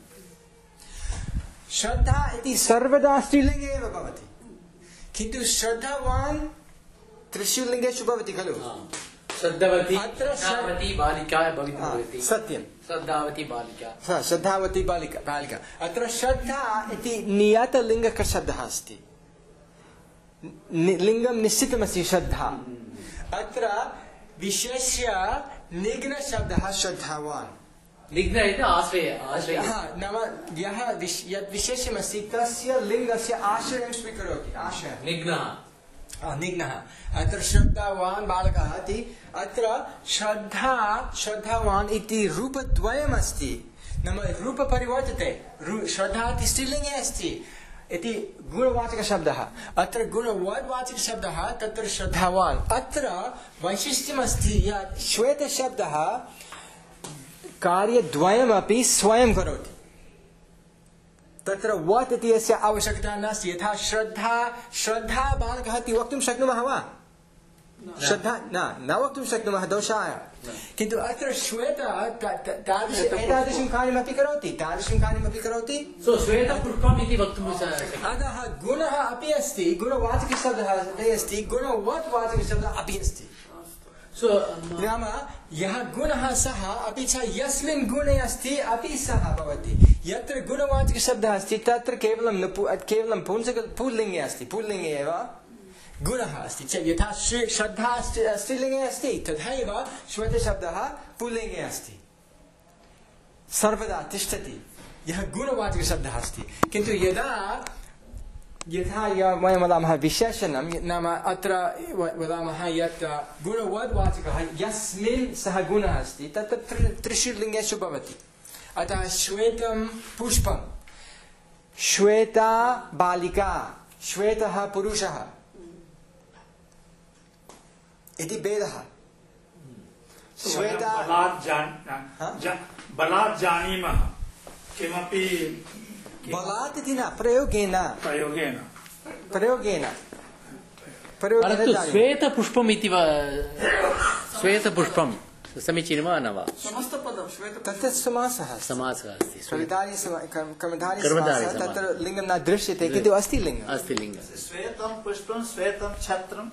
श्रद्धा इति सर्वदा स्त्रीलिङ्गे एव भवति किन्तु श्रद्धावान् त्रिषु लिङ्गेषु भवति खलु श्रद्धावती अत्र बालिका भवितुमर्हति। सत्यं श्रद्धावती बालिका श्रद्धावती बालिका बालिका अत्र श्रद्धा इति नियतलिङ्गकशब्दः अस्ति। लिङ्गं निश्चितमस्ति श्रद्धा। अत्र विशेष्य निघ्नशब्दः श्रद्धावान्। निघ्न इति आश्रय आश्रय नाम यः यत् विशेषमस्ति तस्य लिङ्गस्य आश्रयं स्वीकरोति आश्रयः निघ्नः निघ्नः। अत्र श्रद्धावान् बालकः इति अत्र श्रद्धा श्रद्धावान् इति रूपद्वयमस्ति नाम रूप परिवर्तते। श्रद्धा इति स्त्रीलिङ्गे अस्ति इति गुणवाचकशब्दः। अत्र गुणवद्वाचकशब्दः तत्र श्रद्धावान्। अत्र वैशिष्ट्यमस्ति यत् श्वेतशब्दः कार्यद्वयमपि स्वयं करोति। तत्र वत् इति अस्य आवश्यकता नास्ति। यथा श्रद्धा श्रद्धा बालकः इति वक्तुं शक्नुमः वा? श्रद्धा न न वक्तुं शक्नुमः, दोषाय। किन्तु अत्र श्वेत तादृश एतादृशं कार्यमपि करोति, तादृशं कार्यमपि करोति। सो श्वेतपुष्पम् इति वक्तुं शक्यते। अतः गुणः अपि अस्ति, गुणवाचकशब्दः अपि अस्ति, गुणवत् वाचकशब्दः अपि अस्ति। सो नाम यः गुणः सः अपि च यस्मिन् गुणे अस्ति अपि सः भवति। यत्र गुणवाचकशब्दः अस्ति तत्र केवलं केवलं पुल्लिङ्गे अस्ति, पुल्लिङ्गे एव गुणः अस्ति। यथा श्रद्धा स्त्रीलिङ्गे अस्ति तथैव श्वेतशब्दः पुल्लिङ्गे अस्ति, सर्वदा तिष्ठति, यः गुणवाचकशब्दः अस्ति। किन्तु यदा यथा वयं वदामः विशेषणं, नाम अत्र वदामः यत् गुणवद्वाचकः यस्मिन् सः गुणः अस्ति तत्र त्रिषु लिङ्गेषु भवति। अतः श्वेतं पुष्पं, श्वेता बालिका, श्वेतः पुरुषः इति भेदः। श्वेता बलात् जानीमः किमपि बलात् इति न, प्रयोगेन प्रयोगेन प्रयोगेन परन्तु श्वेतपुष्पम् इति वा, श्वेतपुष्पं समीचीनं वा न वा? समस्तपदं श्वेत तत्र समासः समासः अस्ति। कर्मधारी कर्मधारी कर्मधारी समासः, तत्र लिङ्गं न दृश्यते किन्तु अस्ति लिङ्गम्। अस्ति लिङ्गं। श्वेतं पुष्पं श्वेतं छत्रं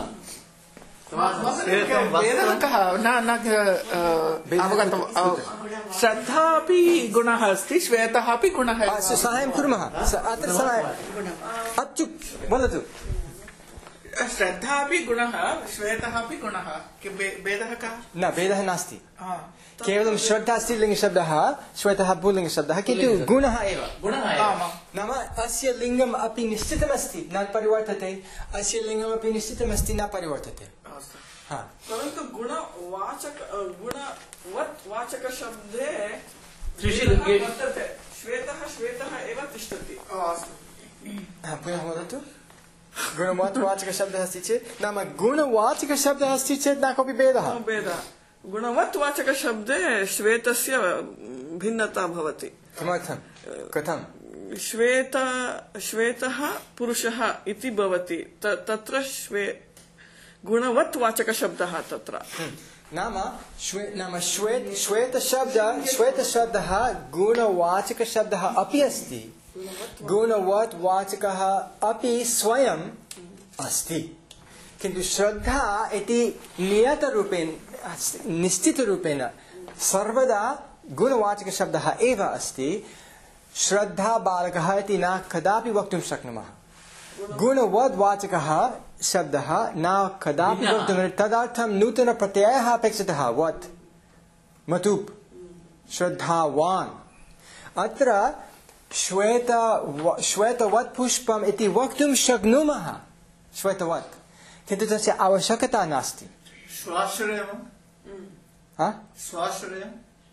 वेदः कः न न अवगतम्। श्रद्धा अपि गुणः अस्ति, श्वेतः अपि गुणः। साहाय्यं कुर्मः, अत्र साहाय्यम् अच्युत् वदतु। श्रद्धा अपि गुणः, श्वेतः अपि गुणः, भेदः कः? न, भेदः नास्ति। केवलं श्रद्धा स्त्रीलिङ्गशब्दः, श्वेतः पुल्लिङ्गशब्दः, किन्तु गुणः एव। नाम अस्य लिङ्गम् अपि निश्चितमस्ति, न परिवर्तते, अस्य लिङ्गमपि निश्चितमस्ति, न परिवर्तते। परन्तु गुणवाचक गुणवत् वाचकशब्दे वर्तते। श्वेतः श्वेतः एव तिष्ठति। पुनः वदतु। गुणवत् वाचकशब्दः अस्ति चेत्, नाम गुणवाचकशब्दः अस्ति चेत् न कोऽपि भेदः। भेदः गुणवत् वाचकशब्दे श्वेतस्य भिन्नता भवति। किमर्थं? कथं? श्वेत श्वेतः पुरुषः इति भवति, तत्र श्वे गुणवत् वाचकशब्दः तत्र। नाम श्वे नाम श्वेत श्वेतशब्दः श्वेतशब्दः गुणवाचकशब्दः अपि अस्ति, गुणवत् वाचकः अपि स्वयम् अस्ति। किन्तु श्रद्धा इति नियतरूपेण निश्चितरूपेण सर्वदा गुणवाचकशब्दः एव अस्ति। श्रद्धा बालकः इति न कदापि वक्तुं शक्नुमः। गुणवद्वाचकः शब्दः न कदापि वक्तुं, तदर्थं नूतनप्रत्ययः अपेक्षितः। वत् मतुप् श्रद्धावान्। अत्र श्वेत श्वेतवत् पुष्पम् इति वक्तुं शक्नुमः, श्वेतवत्, किन्तु तस्य आवश्यकता नास्ति। स्वाश्रयं स्वाश्रयं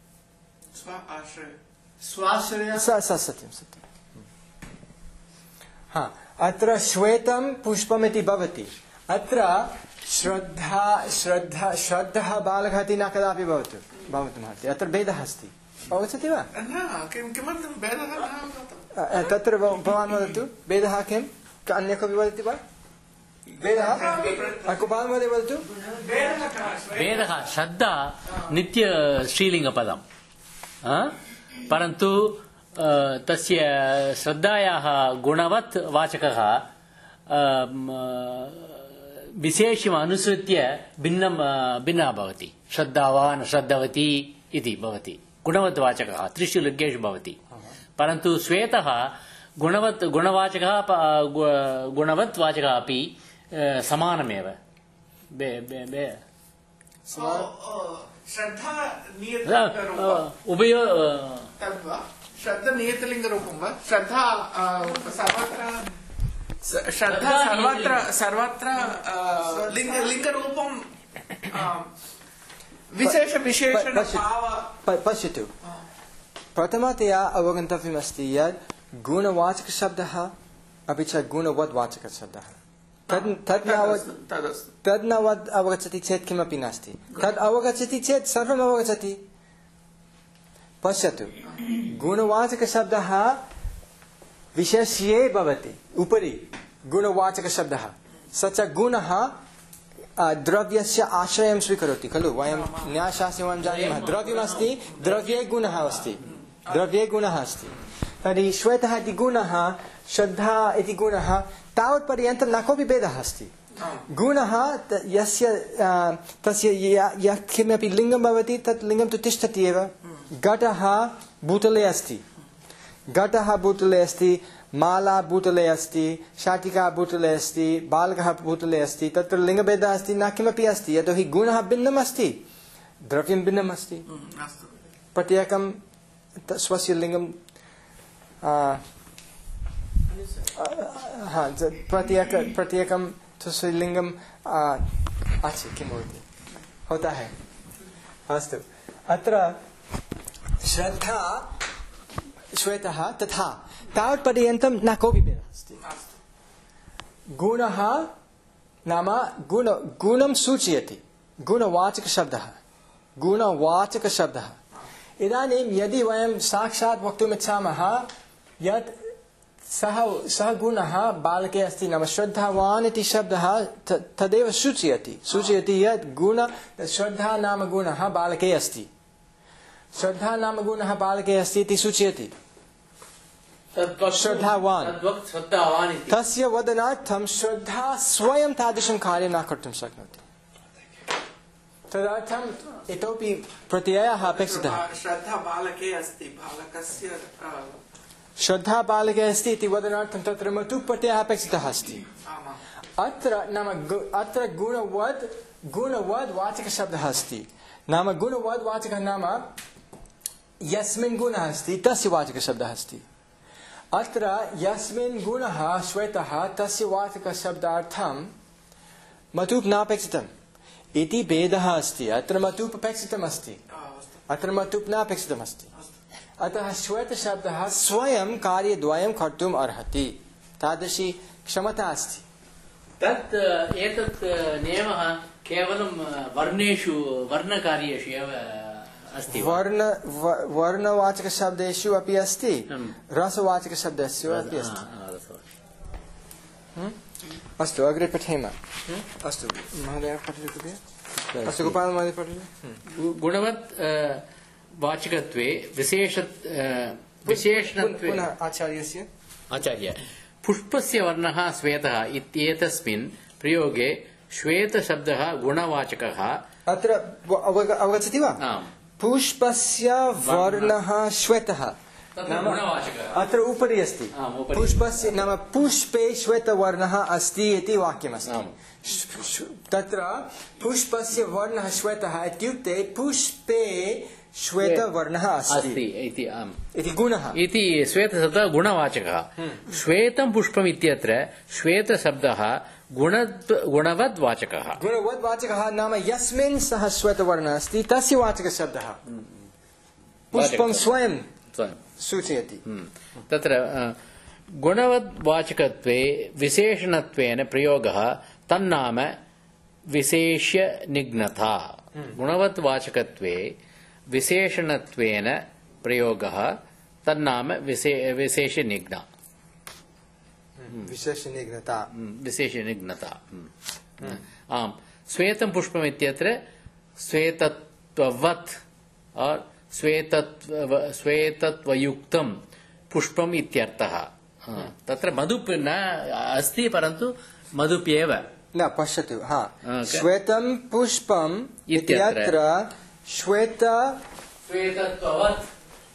स्वाश्रयं सत्यं सत्यं। हा, अत्र श्वेतं पुष्पम् इति भवति। अत्र श्रद्धा श्रद्धा श्रद्धः बालकः इति न कदापि भवतु भवितुमर्हति। अत्र भेदः अस्ति, अवगच्छति वा? किमर्थं भेदः न अवगतम्? तत्र भवान् वदतु, भेदः किम्? अन्य कोऽपि वदति वा? भेदः गोपाल महोदय वदतु। भेदः श्रद्धा नित्य श्रीलिङ्गपदं, परन्तु तस्य श्रद्धायाः गुणवत् वाचकः विशेषम् अनुसृत्य भिन्नं भिन्नः भवति। श्रद्धावान् श्रद्धवती इति भवति, गुणवत् वाचकः त्रिषु लिङ्गेषु भवति। परन्तु श्वेतः गुणवत् गुणवाचकः गुणवत् वाचकः अपि समानमेव। श्रद्धा उभयो श्रद्धा नियतलिङ्गरूपं वा? श्रद्धा सर्वत्र श्रद्धा सर्वत्र सर्वत्र लिङ्ग लिङ्गरूपं विशेष विशेषण भाव। पश्यतु, प्रथमतया अवगन्तव्यमस्ति यत् गुणवाचकशब्दः अपि च गुणवद्वाचकशब्दः तद् तद् तद् न अवगच्छति चेत् किमपि नास्ति। तद् अवगच्छति चेत् सर्वम् अवगच्छति। पश्यतु, गुणवाचकशब्दः विशेष्ये भवति उपरि गुणवाचकशब्दः स च गुणः द्रव्यस्य आश्रयं स्वीकरोति खलु वयं न्यायशास्त्रे वयं जानीमः द्रव्यमस्ति द्रव्ये गुणः अस्ति द्रव्ये गुणः अस्ति तर्हि श्वेतः इति गुणः श्रद्धा इति गुणः तावत्पर्यन्तं न कोऽपि भेदः अस्ति गुणः यस्य तस्य यत् किमपि लिङ्गं भवति तत् लिङ्गं तु तिष्ठति एव घटः भूतले अस्ति घटः भूतले अस्ति माला भूतले अस्ति शाटिका भूतले अस्ति बालकः भूतले अस्ति तत्र लिङ्गभेदः अस्ति न किमपि अस्ति यतोहि गुणः भिन्नम् अस्ति द्रव्यं भिन्नम् अस्ति प्रत्येकं स्वस्य लिङ्गं हा प्रत्येक प्रत्येकं स्वस्य लिङ्गं अच्छा किं भवति होता है अस्तु अत्र श्रद्धा श्वेतः तथा तावत्पर्यन्तं न कोऽपि भेदः अस्ति गुणः नाम गुण गुणं सूचयति गुणवाचकशब्दः गुणवाचकशब्दः इदानीं यदि वयं साक्षात् वक्तुम् इच्छामः यत् सः सः गुणः बालके अस्ति नाम श्रद्धावान् इति शब्दः तदेव सूचयति सूचयति यत् गुण श्रद्धा नाम गुणः बालके अस्ति श्रद्धा नाम गुणः बालके अस्ति इति सूचयति श्रद्धावान् तस्य वदनार्थं श्रद्धा स्वयं तादृशं कार्यं न कर्तुं शक्नोति तदर्थम् इतोपि प्रत्ययः अपेक्षितः श्रद्धा बालके अस्ति बालकस्य श्रद्धा बालके अस्ति इति वदनार्थं तत्र मतु प्रत्ययः अपेक्षितः अस्ति अत्र नाम अत्र गुणवद् गुणवद् वाचकशब्दः अस्ति नाम गुणवद् वाचकः नाम यस्मिन् गुणः अस्ति तस्य वाचकशब्दः अस्ति अत्र यस्मिन् गुणः श्वेतः तस्य वाचकशब्दार्थं मतुप् नापेक्षितम् इति भेदः अस्ति अत्र मतुप् अपेक्षितम् अस्ति अत्र मतुप् नापेक्षितम् अस्ति अतः श्वेतशब्दः स्वयं कार्यद्वयं कर्तुम् अर्हति तादृशी क्षमता अस्ति तत् एतत् नियमः केवलं वर्णेषु वर्णकार्येषु एव अस्ति वर्ण वर्णवाचकशब्देषु अपि अस्ति रसवाचकशब्देषु अपि अस्ति अस्तु अग्रे पठेम अस्तु महोदय पठतु कृपया अस्तु गोपाल महोदय पठतु गुणवत् वाचकत्वे विशेष विशेषणत्वे पुनः आचार्यस्य आचार्य पुष्पस्य वर्णः श्वेतः इत्येतस्मिन् प्रयोगे श्वेतशब्दः गुणवाचकः अत्र अवगच्छति वा पुष्पस्य वर्णः श्वेतः अत्र उपरि अस्ति पुष्पस्य नाम पुष्पे श्वेतवर्णः अस्ति इति वाक्यमस्ति तत्र पुष्पस्य वर्णः श्वेतः इत्युक्ते पुष्पे श्वेतवर्णः अस्ति इति इति गुणः इति श्वेतशब्दः गुणवाचकः श्वेतं पुष्पम् इत्यत्र श्वेतशब्दः गुणवद् वाचकः गुणवद् वाचकः नाम यस्मिन् सः श्वेतवर्णः अस्ति तस्य वाचकशब्दः पुष्पं स्वयं सूचयति तत्र गुणवद् वाचकत्वे विशेषणत्वेन प्रयोगः तन्नाम विशेष्य निघ्नता गुणवद् वाचकत्वे विशेषणत्वेन प्रयोगः तन्नाम विशेष निघ्ना विशेष निघ्नता विशेष निघ्नता आम् श्वेतं पुष्पम् इत्यत्र श्वेतत्ववत् और श्वेतत्व श्वेतत्वयुक्तं पुष्पम् इत्यर्थः तत्र मधुप् न अस्ति परन्तु मधुप् एव न पश्यतु हा श्वेतं पुष्पम् इत्यत्र श्वेत श्वेतत्ववत्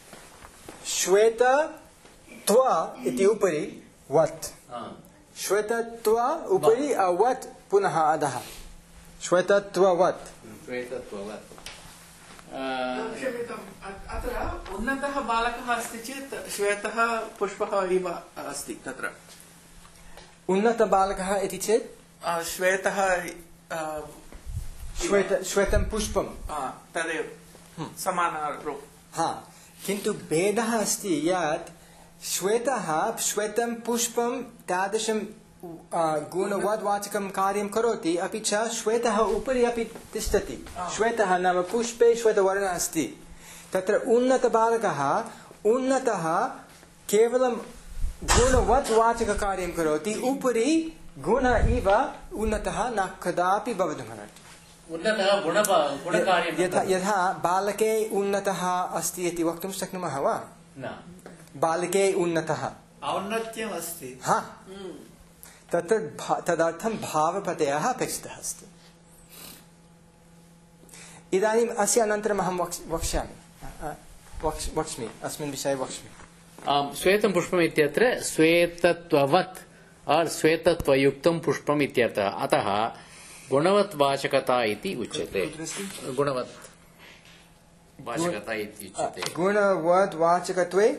श्वेतत्व इति उपरि वत् श्वेतत्व उपरि अवत् पुनः अधः श्वेतत्ववत् श्वेतत्ववत् अत्र उन्नतः बालकः अस्ति चेत् श्वेतः पुष्पः इव अस्ति तत्र उन्नतबालकः इति चेत् श्वेतः श्वेत श्वेतं पुष्पं तदेव समानरूप हा किन्तु भेदः अस्ति यत् श्वेतः श्वेतं पुष्पं तादृशं गुणवद्वाचकं कार्यं करोति अपि च श्वेतः उपरि अपि तिष्ठति श्वेतः नाम पुष्पे श्वेतवर्णः अस्ति तत्र उन्नतबालकः उन्नतः केवलं गुणवत् वाचककार्यं करोति उपरि गुण इव उन्नतः न कदापि भवितुमर्हति। उन्नतः गुण गुणकार्यं यथा यथा बालके उन्नतः अस्ति इति वक्तुं शक्नुमः वा? न। बालके उन्नतः औन्नत्यम् अस्ति। हा, तत्र तदर्थं भावप्रत्ययः अपेक्षितः अस्ति। इदानीम् अस्य अनन्तरम् अहं वक् वक्ष्यामि वक्ष्मि अस्मिन् विषये वक्ष्मि। श्वेतं पुष्पम् इत्यत्र श्वेतत्ववत् और श्वेतत्वयुक्तं पुष्पम् इत्यर्थः। अतः गुणवत् वाचकता इति उच्यते। गुणवत् वाचकता इति उच्यते। गुणवद् वाचकत्वे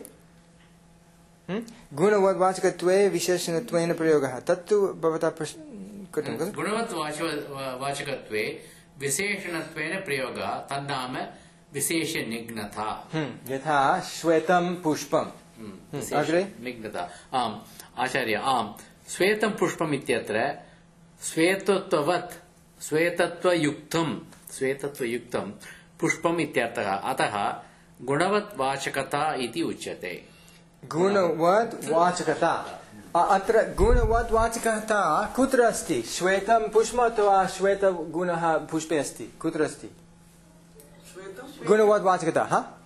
गुणवद् वाचकत्वे विशेषणत्वेन प्रयोगः तत्तु भवता कृतं खलु। गुणवत् वाचकत्वे विशेषणत्वेन प्रयोगः तन्नाम विशेषनिघ्नता। यथा श्वेतं पुष्पम् अग्रे निघ्नता। आम् आचार्य, आम् श्वेतं पुष्पम् इत्यत्र श्वेतत्ववत् श्वेतत्वयुक्तं श्वेतत्वयुक्तं पुष्पम् इत्यर्थः। अतः गुणवत् वाचकता इति उच्यते। गुणवद् वाचकता। अत्र गुणवद् वाचकता कुत्र अस्ति? श्वेतं पुष्पम् अथवा श्वेतगुणः पुष्पे अस्ति? कुत्र अस्ति गुणवद् वाचकता?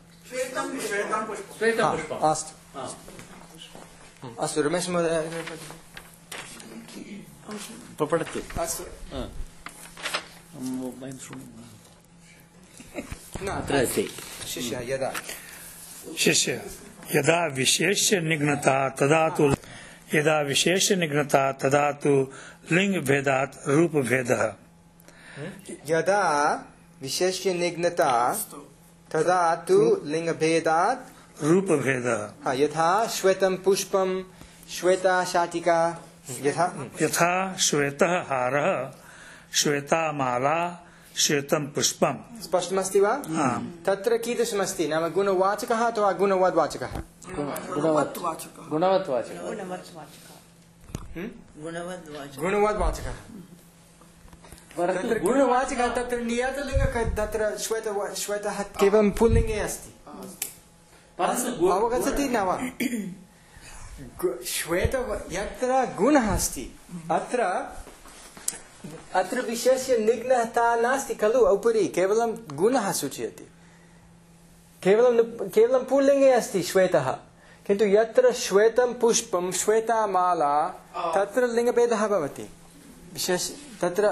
अस्तु अस्तु, रमेश महोदय पठतु। अस्तु, शिष्य यदा शिष्य यदा विशेष्य निघ्नता तदा तु यदा विशेष निघ्नता तदा तु लिंग भेदात् रूप भेदः। यदा विशेष्य निघ्नता तदा तु लिंग भेदात् रूप भेदः। हाँ, यथा श्वेतं पुष्पं श्वेता शाटिका यथा यथा श्वेतः हारः श्वेता माला श्वेतं पुष्पम्। स्पष्टमस्ति वा? तत्र कीदृशमस्ति नाम गुणवाचकः अथवा गुणवद् वाचकः? गुणवत् वाचकः। गुणवत् वाचकः। गुणवद् वाचकः। तत्र गुणवाचकः तत्र नियतलिङ्गः तत्र श्वेत श्वेतः केवलं पुल्लिङ्गे अस्ति। अवगच्छति न वा? श्वेत यत्र गुणः अस्ति अत्र अत्र विशेष्य निघ्नता नास्ति खलु। उपरि केवलं गुणः सूचयति। केवलं केवलं पुल्लिङ्गे अस्ति श्वेतः, किन्तु यत्र श्वेतं पुष्पं श्वेता माला तत्र लिङ्गभेदः भवति। विशेष तत्र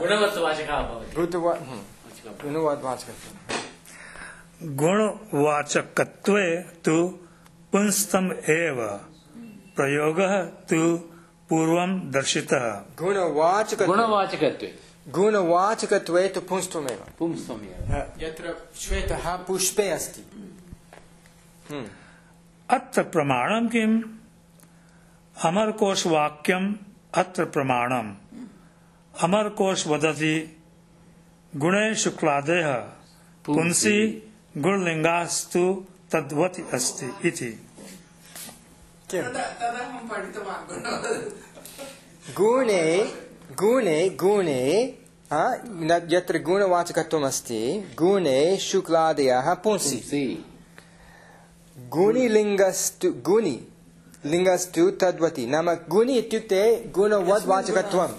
गुणवाचकत्वे तु पुंस्तम् एव प्रयोगः तु पूर्वं दर्शितः। गुणवाचक गुणवाचकत्वे गुणवाचकत्वे तु पुंस्त्वमेव पुंस्त्वमेव यत्र श्वेतः पुष्पे अस्ति। अत्र प्रमाणं किम्? अमरकोशवाक्यम् अत्र प्रमाणम्। अमरकोश वदति गुणे शुक्लादयः पुंसि गुणलिङ्गास्तु तद्वत् अस्ति इति। गुणे गुणे गुणे यत्र गुणवाचकत्वम् अस्ति गुणे शुक्लादयः पुंसि गुणिलिङ्गस्तु गुणि लिङ्गस्तु तद्वति। नाम गुणि इत्युक्ते गुणवद् वाचकत्वम्।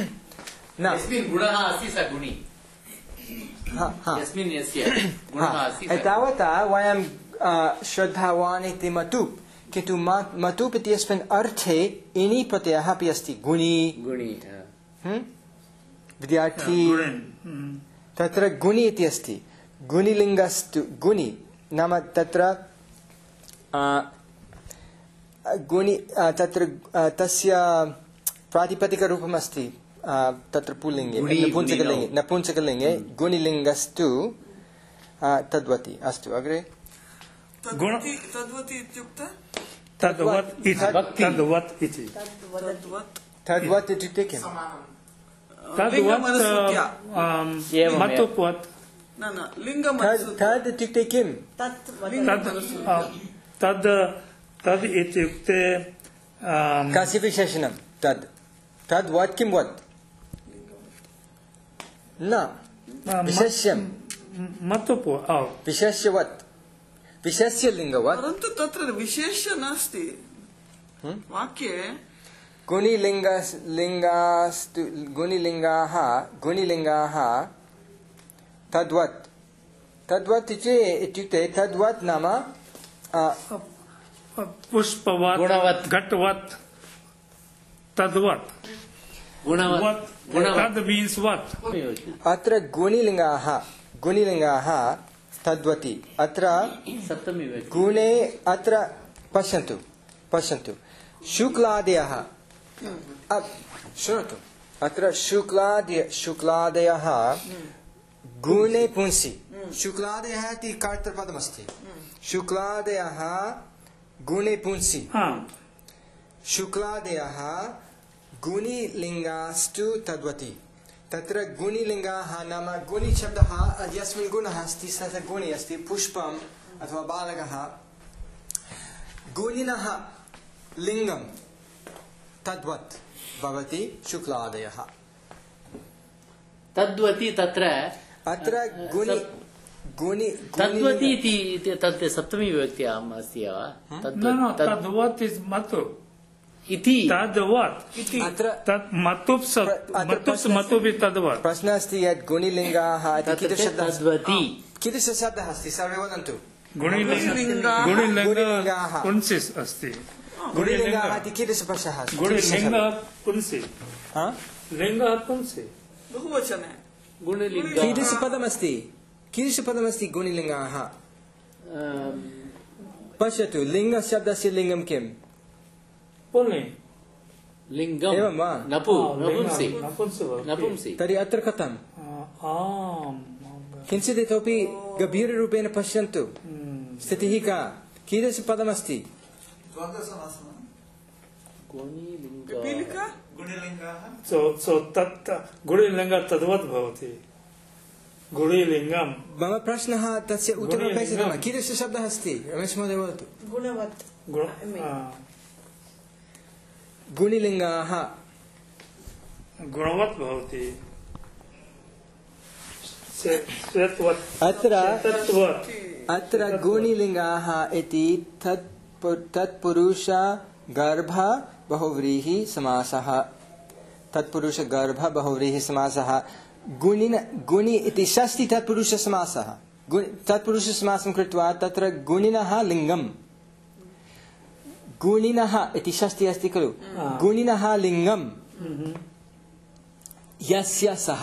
तावता वयं श्रद्धावान् इति मतुप्, किन्तु मतुप् इत्यस्मिन् अर्थे इनि प्रत्ययः अपि अस्ति। गुणि विद्यार्थी तत्र गुणि इति अस्ति। गुणिलिङ्गस्तु गुणि नाम तत्र गुणि तत्र तस्य प्रातिपदिकरूपम् अस्ति तत्र पुल्लिङ्गे नपुंसकलिङ्गे नपुंसकलिङ्गे गुणिलिङ्गस्तु तद्वति। अस्तु अग्रे तद्वति इत्युक्ते तद्वत् इति तद्वत् इति तद्वत् इत्युक्ते किम्? मतुप्वत् न न लिङ्गं तद् इत्युक्ते किम्? तद् तद् इत्युक्ते कस्य विशेषणं? तद् तद्वत् किं वत्? न विशेष्यं मतुप् विशेष्यवत् विशेष्य लिङ्गवत्। परन्तु तत्र विशेष्य नास्ति। वाक्ये गुणिलिङ्ग लिङ्गास्तु गुणिलिङ्गाः गुणिलिङ्गाः तद्वत् तद्वत् इत्युक्ते तद्वत् नाम पुष्पवत् गुणवत् घटवत् तद्वत् गुणवत् तद् मीन्स् वत् अत्र गुणिलिङ्गाः गुणिलिङ्गाः तद्वति अत्र सप्तमी गुणे अत्र पश्यन्तु पश्यन्तु शुक्लादयः शृणोतु अत्र शुक्लादय शुक्लादयः गुणे पुंसि शुक्लादयः इति कर्तृपदमस्ति शुक्लादयः गुणे पुंसि शुक्लादयः गुणिलिङ्गास्तु तद्वति तत्र गुणिलिङ्गाः नाम गुणि शब्दः यस्मिन् गुणः अस्ति सः गुणि अस्ति पुष्पम् अथवा बालकः गुणिनः लिङ्गं तद्वत् भवति शुक्लादयः तद्वति तत्र अत्र गुणि गुणि तद्वति इति तत् सप्तमी विभक्ति अस्ति वा तद्वत् इस् मतु इति तद्वत् इति अत्र तत् मतुप् मतुप् मतुप् तद्वत् प्रश्नः अस्ति यत् गुणिलिङ्गाः इति कीदृशशब्दः तद्वति कीदृशशब्दः अस्ति सर्वे वदन्तु गुणिलिङ्गाः गुणिलिङ्गः पुंसिस् अस्ति गुणिलिङ्गाः इति कीदृशपक्षः अस्ति गुणिलिङ्गः पुंसि हा लिङ्गः पुंसि बहुवचने गुणलिङ्ग कीदृशपदमस्ति कीदृशपदमस्ति गुणिलिङ्गाः पश्यतु लिङ्गशब्दस्य लिङ्गं किम् पुल्लिङ्ग् लिङ्गम् एवं वा नपु नपुंसि नपुंसि नपुंसि तर्हि अत्र कथम् किञ्चित् इतोपि गभीररूपेण पश्यन्तु स्थितिः का कीदृशपदमस्ति पिपीलिका सो सो तत् गुणिलिङ्गः तद्वत् भवति गुणिलिङ्गं मम प्रश्नः तस्य उत्तरम् अपेक्षितः कीदृशशब्दः अस्ति रमेश महोदय वदतु गुणवत् गुणिलिङ्गाः गुणवत् भवति अत्र अत्र गुणिलिङ्गाः इति तत्पुरुष गर्भ बहुव्रीहि समासः तत्पुरुषगर्भ बहुव्रीहि समासः गुणिन गुणि इति षष्ठी तत्पुरुषसमासः तत्पुरुषसमासं कृत्वा तत्र गुणिनः लिङ्गम् गुणिनः इति षष्ठी अस्ति खलु गुणिनः लिङ्गम् यस्य सः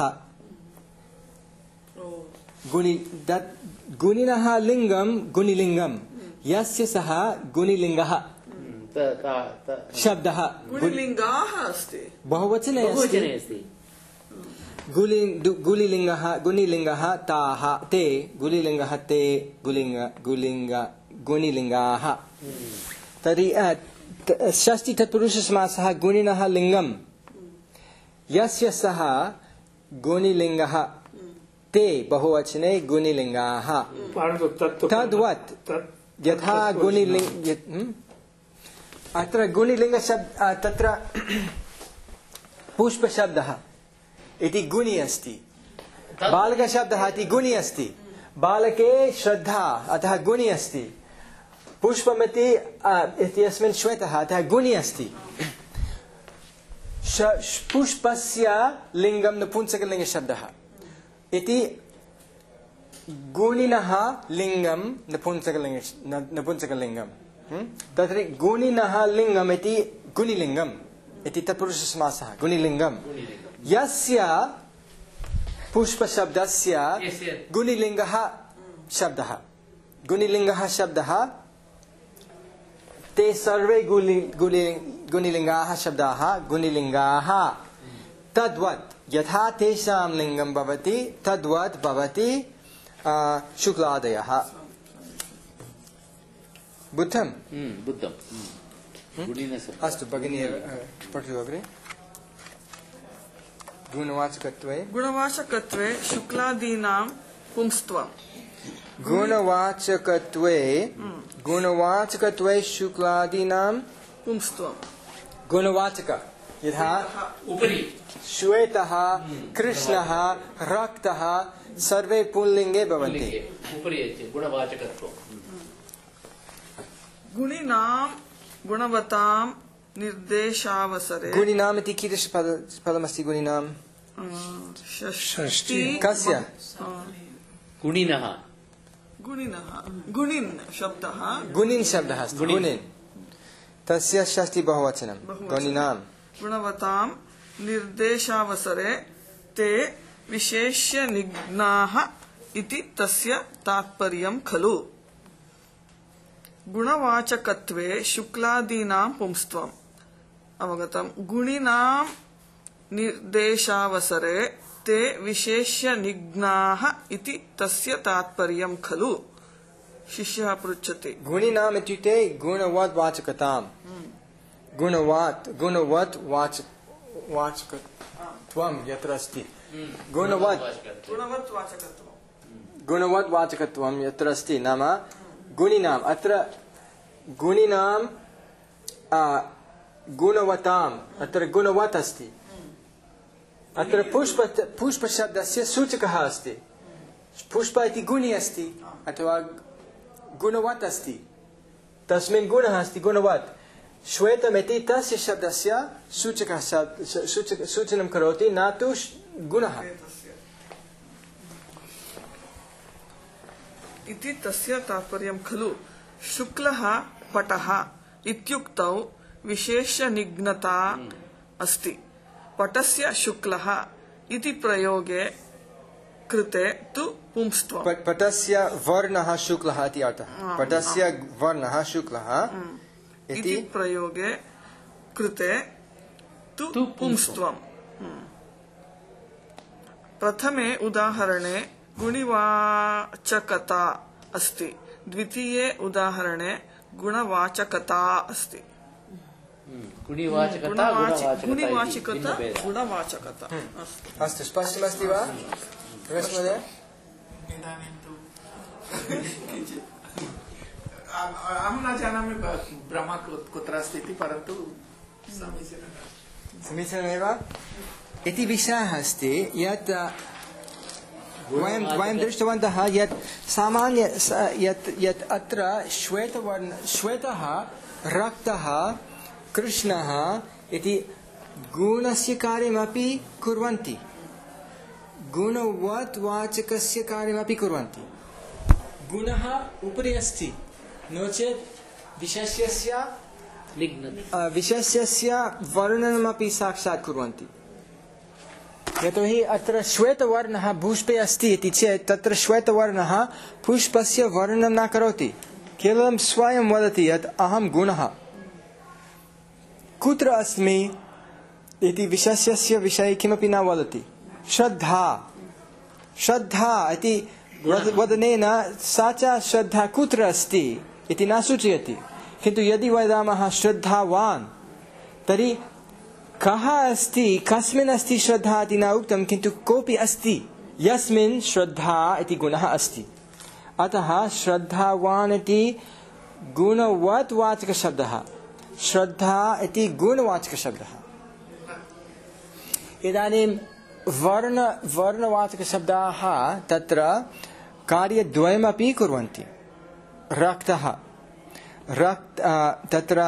गुणि गुणिनः लिङ्गं गुणिलिङ्गं यस्य सः गुणिलिङ्गः शब्दः गुणिलिङ्गाः अस्ति बहुवचने अस्ति गुलिलिङ्गः गुणिलिङ्गः ताः ते गुलिलिङ्गः ते गुलिङ्ग गुलिङ्ग गुणिलिङ्गाः तर्हि षष्ठी तत्पुरुषसमासः गुणिनः लिङ्गं यस्य सः गुणिलिङ्गः ते बहुवचने गुणिलिङ्गाः तद्वत् यथा गुणिलिङ्ग अत्र गुणिलिङ्गशब्द तत्र पुष्पशब्दः इति गुणि अस्ति बालकशब्दः इति गुणि अस्ति बालके श्रद्धा अतः गुणि अस्ति पुष्पमिति इत्यस्मिन् श्वेतः अतः गुणि अस्ति पुष्पस्य लिङ्गं नपुंसकलिङ्गशब्दः इति गुणिनः लिङ्गं नपुंसकलिङ्ग नपुंसकलिङ्गं तत्र गुणिनः लिङ्गम् इति गुणिलिङ्गम् इति तत्पुरुषसमासः गुणिलिङ्गं यस्य पुष्पशब्दस्य गुणिलिङ्गः शब्दः गुणिलिङ्गः शब्दः ते सर्वे गुणि गुणिलिङ्गाः शब्दाः गुणिलिङ्गाः तद्वत् यथा तेषां लिङ्गं भवति तद्वत् भवति शुक्लादयः बुद्धं बुद्धं अस्तु भगिनी पठतु अग्रे गुणवाचकत्वे गुणवाचकत्वे शुक्लादीनां पुंस्त्वम् गुणवाचकत्वे गुणवाचकत्वे शुक्लादीनां पुंस्त्वम् गुणवाचक यथा उपरि श्वेतः कृष्णः रक्तः सर्वे पुल्लिङ्गे भवन्ति उपरि गुणवाचकत्वं गुणिनां गुणवतां निर्देशावसरे गुणिनाम् इति कीदृश पदमस्ति गुणिनाम्? षष्ठी कस्य? गुणिनः गुणिनः गुणिन् शब्दः गुणिन् शब्दः अस्ति। गुणिन् तस्य षष्ठी बहुवचनं गुणिनाम्। गुणवतां निर्देशावसरे ते विशेष्य निघ्नाः इति तस्य तात्पर्यं खलु। गुणवाचकत्वे शुक्लादीनां पुंस्त्वम् अवगतम्। गुणिनां निर्देशावसरे ते विशेष्य निघ्नाः इति तस्य तात्पर्यं खलु। शिष्यः पृच्छति। गुणिनाम् इत्युक्ते गुणवत् वाचकताम्। गुणवत् गुणवत् वाच वाचकत्वं यत्र अस्ति गुणवत् गुणवत् वाचकत्वं गुणवत् वाचकत्वं यत्र अस्ति नाम गुणिनाम् अत्र गुणिनां गुणवताम् अत्र गुणवत् अस्ति। अत्र पुष्प पुष्पशब्दस्य सूचकः अस्ति। पुष्प इति गुणि अस्ति अथवा गुणवत् अस्ति तस्मिन् गुणः अस्ति गुणवत्। श्वेतमिति तस्य शब्दस्य सूचकः सूचनं करोति न तु गुणः इति तस्य तात्पर्यं खलु। शुक्लः पटः इत्युक्तौ विशेषनिघ्नता अस्ति। पटस्य शुक्लः इति प्रयोगे कृते तु पुंस्त्वम्। पटस्य वर्णः शुक्लः इति अर्थः। पटस्य वर्णः शुक्लः इति प्रयोगे कृते तु पुंस्त्वम्। प्रथमे उदाहरणे गुणिवाचकता अस्ति। द्वितीये उदाहरणे गुणवाचकता अस्ति। गुणिवाचकता गुणवाचकता गुणवाचकता अस्तु स्पष्टमस्ति वा? अहं न जानामि ब्रह्म कुत्र अस्ति इति परन्तु समीचीनमेव। इति विषयः अस्ति यत् वयं वयं दृष्टवन्तः यत् सामान्य यत् यत् अत्र श्वेतवर्ण श्वेतः रक्तः कृष्णः इति गुणस्य कार्यमपि कुर्वन्ति। गुणवत् वाचकस्य कार्यमपि कुर्वन्ति। गुणः उपरि अस्ति नो चेत् विशेष्यस्य विशेष्यस्य वर्णनमपि साक्षात् कुर्वन्ति। यतोहि अत्र श्वेतवर्णः पुष्पे अस्ति इति चेत् तत्र श्वेतवर्णः पुष्पस्य वर्णनं न करोति। केवलं स्वयं वदति यत् अहं गुणः कुत्र अस्मि इति विशेष्यस्य विषये किमपि न वदति। श्रद्धा श्रद्धा इति वदनेन सा च श्रद्धा कुत्र अस्ति इति न सूचयति। किन्तु यदि वदामः श्रद्धावान् तर्हि कः अस्ति कस्मिन् अस्ति श्रद्धा इति न उक्तं किन्तु कोऽपि अस्ति यस्मिन् श्रद्धा इति गुणः अस्ति। अतः श्रद्धावान् इति गुणवत् वाचकशब्दः श्रद्धा इति गुणवाचकशब्दः। इदानीं वर्ण वर्णवाचकशब्दाः तत्र कार्यद्वयमपि कुर्वन्ति। रक्तः रक्त तत्र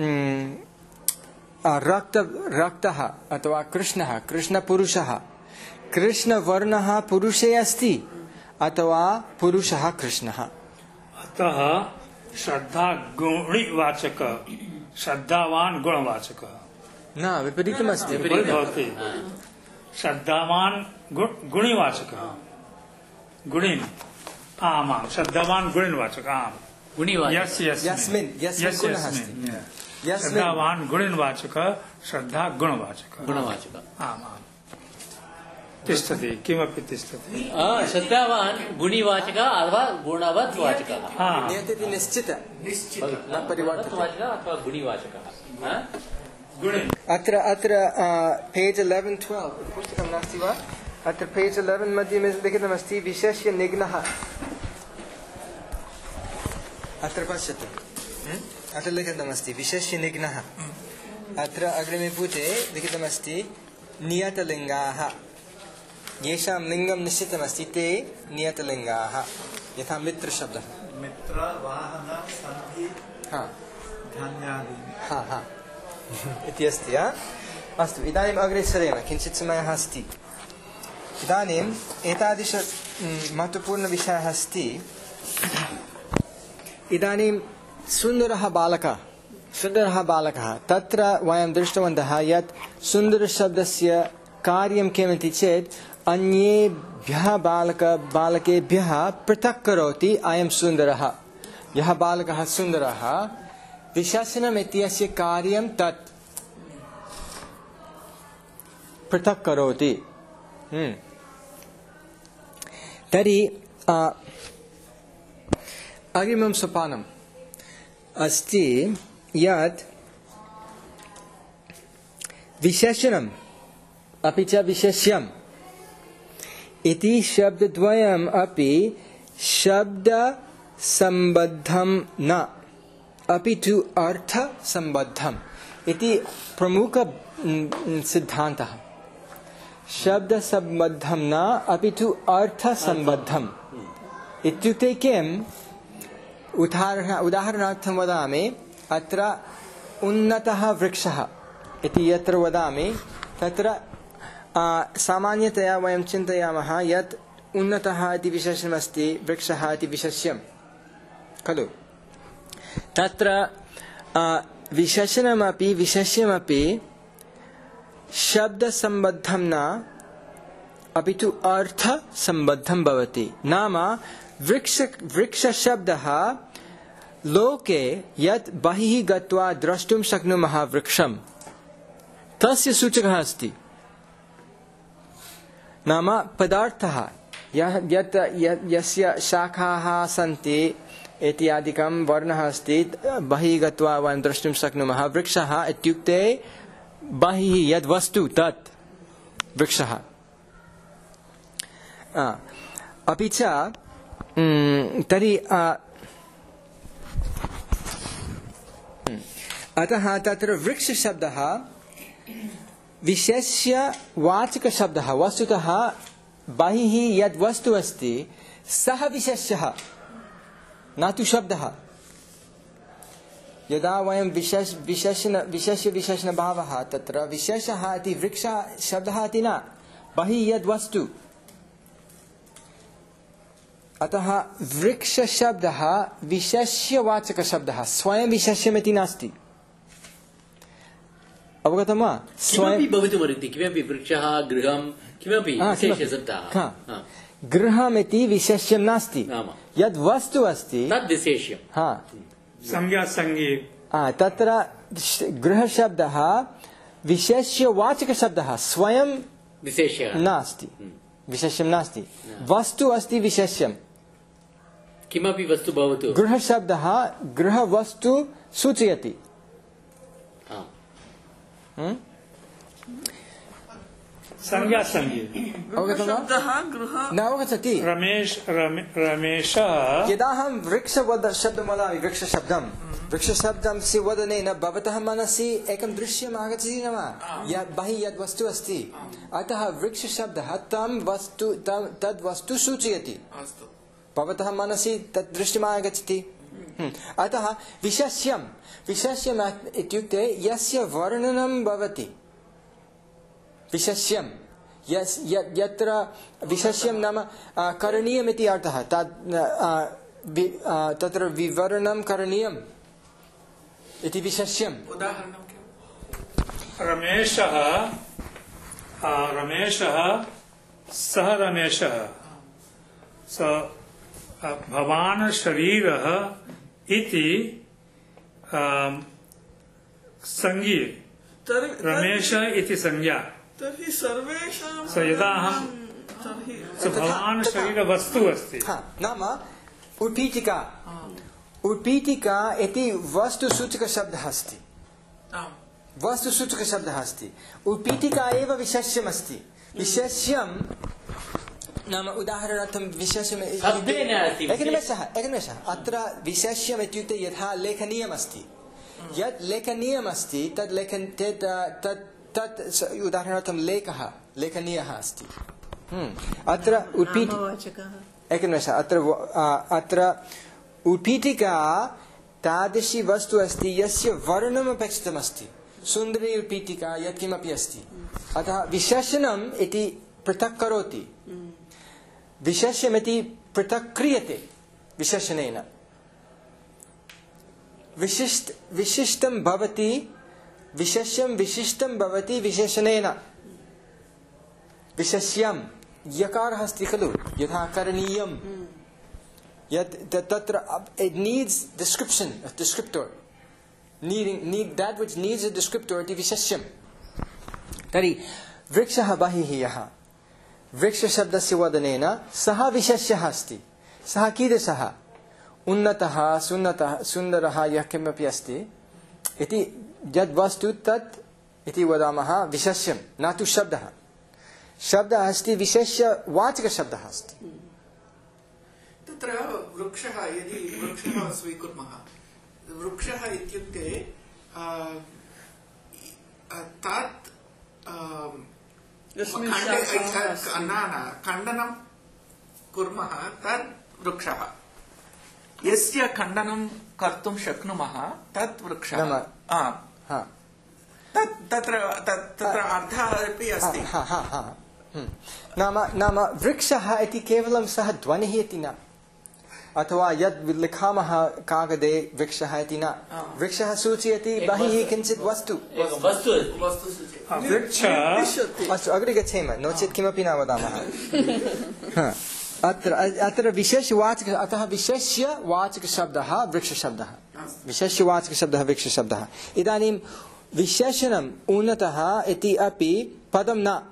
रक्त रक्तः अथवा कृष्णः कृष्णपुरुषः कृष्णवर्णः पुरुषे अस्ति अथवा पुरुषः कृष्णः। अतः श्रद्धा गुणवाचक श्रद्धावान् गुणवाचकः न विपरीतमस्ति। भवति श्रद्धावान् गुणिवाचकः गुणिन् आमां श्रद्धावान् गुणिवाचकः आम् यस्मिन् यस्मिन् गुणः अस्ति श्रद्धावान् गुणिवाचकः श्रद्धा गुणवाचकः गुणवाचकः आम् आम् तिष्ठति किमपि तिष्ठति। श्रद्धावान् गुणिवाचकः अथवा गुणवत् वाचकः एतत् निश्चित न परिवर्तते अथवा गुणिवाचकः। अत्र अत्र पेज् इलेवेन् ट्वेल्व् पुस्तकं नास्ति वा? अत्र पेज् इलेवेन् मध्ये लिखितमस्ति विशेष्य निघ्नः। अत्र पश्यतु अत्र लिखितमस्ति विशेष्य निघ्नः। अत्र अग्रिमे पुटे लिखितमस्ति नियतलिङ्गाः। येषां लिङ्गं निश्चितमस्ति ते नियतलिङ्गाः। यथा मित्रशब्दः मित्र वाहन सन्धि हा धान्यादि हा हा इति अस्ति। अस्तु, इदानीम् अग्रे सरेम, किञ्चित् समयः अस्ति। इदानीम् एतादृश महत्त्वपूर्णविषयः अस्ति। इदानीं सुन्दरः बालकः सुन्दरः बालकः तत्र वयं दृष्टवन्तः यत् सुन्दरशब्दस्य कार्यं किमिति चेत् अन्येभ्यः बालक बालकेभ्यः पृथक् करोति अयं सुन्दरः। यः बालकः सुन्दरः, विशेषणम् इत्यस्य कार्यं तत् पृथक् करोति। तर्हि अग्रिमं सोपानम् अस्ति यत् विशेषणम् अपि च विशेष्यम् इति शब्दद्वयम् अपि शब्दसम्बद्धं न, अपि तु अर्थसम्बद्धम् इति प्रमुख सिद्धान्तः। शब्दसम्बद्धं न, अपि तु अर्थसम्बद्धम् इत्युक्ते किम्? उदाहरण उदाहरणार्थं वदामि, अत्र उन्नतः वृक्षः इति यत्र वदामि तत्र सामान्यतया वयं चिन्तयामः यत् उन्नतः इति विशेषणमस्ति, वृक्षः इति विशेष्यं खलु। तत्र विशेषणमपि विशेष्यमपि शब्दसम्बद्धं न, अपि तु अर्थसम्बद्धं भवति। नाम वृक्ष वृक्षशब्दः लोके यत् बहिः गत्वा द्रष्टुं शक्नुमः वृक्षं, तस्य सूचकः अस्ति। नाम पदार्थः यत् यस्य शाखाः सन्ति इत्यादिकं वर्णः अस्ति, बहिः गत्वा वयं द्रष्टुं शक्नुमः। वृक्षः इत्युक्ते बहिः यद् वस्तु तत् वृक्षः। अपि च तर्हि अतः तत्र वृक्षशब्दः विशेष्यवाचकशब्दः। वस्तुतः बहिः यद् वस्तु अस्ति सः विशेष्यः, न तु शब्दः। यदा वयं विशेष विशेषण विशेष्य विशेषणभावः, तत्र विशेषः इति वृक्षशब्दः इति न, बहिः यद् वस्तु। अतः वृक्षशब्दः विशेष्यवाचकशब्दः, स्वयं विशेष्यमिति नास्ति। अवगतं वा? स्वयं भवितुमर्हति, किमपि वृक्षः, गृहं, किमपि विशेष्यशब्दः। गृहमिति विशेष्यं नास्ति, यद् वस्तु अस्ति तद् विशेष्यं। हा, संज्ञा संज्ञे तत्र गृहशब्दः विशेष्यवाचकशब्दः, स्वयं विशेष्यः नास्ति, विशेष्यं नास्ति। वस्तु अस्ति विशेष्यं। किमपि वस्तु भवतु, गृहशब्दः गृहवस्तु सूचयति। संज्ञा संज्ञे शब्दः गृह न अवगच्छति। रमेश रमेशः यदा अहं वृक्ष शब्दं वदामि, वृक्षशब्दं वृक्षशब्दस्य वदनेन भवतः मनसि एकं दृश्यम् आगच्छति न वा? बहिः यद् वस्तु अस्ति, अतः वृक्षशब्दः तं वस्तु तद् वस्तु सूचयति। भवतः मनसि तद् दृश्यम् आगच्छति। अतः विशेष्यं विशेष्यम् इत्युक्ते यस्य वर्णनं भवति। विशेष्यं यत्र विशेष्यं नाम करणीयमिति अर्थः। तत्र विवरणं करणीयम् इति विशेष्यम्। रमेशः रमेशः सः रमेशः स भवान् शरीरः इति संज्ञे रमेश इति संज्ञा। तर्हि सर्वेषां स यदा अहं स भवान् शरीरवस्तु अस्ति। नाम उत्पीठिका उत्पीठिका इति वस्तुसूचकशब्दः अस्ति। वस्तुसूचकशब्दः अस्ति। उत्पीठिका एव विशेष्यमस्ति। विशेष्यं नाम उदाहरणार्थं विशेष्यम् एकनिमेषः एकनिमेषः अत्र विशेष्यम् इत्युक्ते यथा लेखनीयमस्ति, यत् लेखनीयमस्ति तद् लेखन तत् तत् उदाहरणार्थं लेखः लेखनीयः अस्ति। अत्र उत्पीठिका एकनिमेषः अत्र अत्र उत्पीठिका तादृशी वस्तु अस्ति यस्य वर्णनम् अपेक्षितमस्ति। सुन्दरी पीठिका यत्किमपि अस्ति अतः विशेषणम् इति पृथक् करोति विशेष्यमिति पृथक् क्रियते विशेषणेन विशिष्ट विशिष्टं भवति विशेष्यं विशिष्टं भवति विशेषणेन विशेष्यं यकारः अस्ति खलु यथा करणीयं यत् तत्र it needs description a descriptor needing need that which needs a descriptor इति विशेष्यं तर्हि वृक्षः बहिः यः वृक्षशब्दस्य वदनेन सः विशेष्यः अस्ति सः कीदृशः उन्नतः सुन्नतः सुन्दरः यः किमपि अस्ति इति यद् वस्तु तत् इति वदामः विशेष्यं न तु शब्दः शब्दः अस्ति विशेष्यवाचकशब्दः अस्ति तत्र वृक्षः यदि वृक्षः स्वीकुर्मः वृक्षः इत्युक्ते तत् खण्डनं कुर्मः तत् वृक्षः यस्य खण्डनं कर्तुं शक्नुमः तत् वृक्षः तत्र तत्र अर्थः अपि अस्ति नाम नाम वृक्षः इति केवलं सः ध्वनिः इति न अथवा यद् लिखामः कागदे वृक्षः इति न वृक्षः सूचयति बहिः किञ्चित् वस्तु अस्तु अग्रे गच्छेम नो चेत् किमपि न वदामः अत्र अत्र विशेषवाचक अतः विशेष्यवाचकशब्दः वृक्षशब्दः विशेष्यवाचकशब्दः वृक्षशब्दः इदानीं विशेषणम् उन्नतः इति अपि पदं न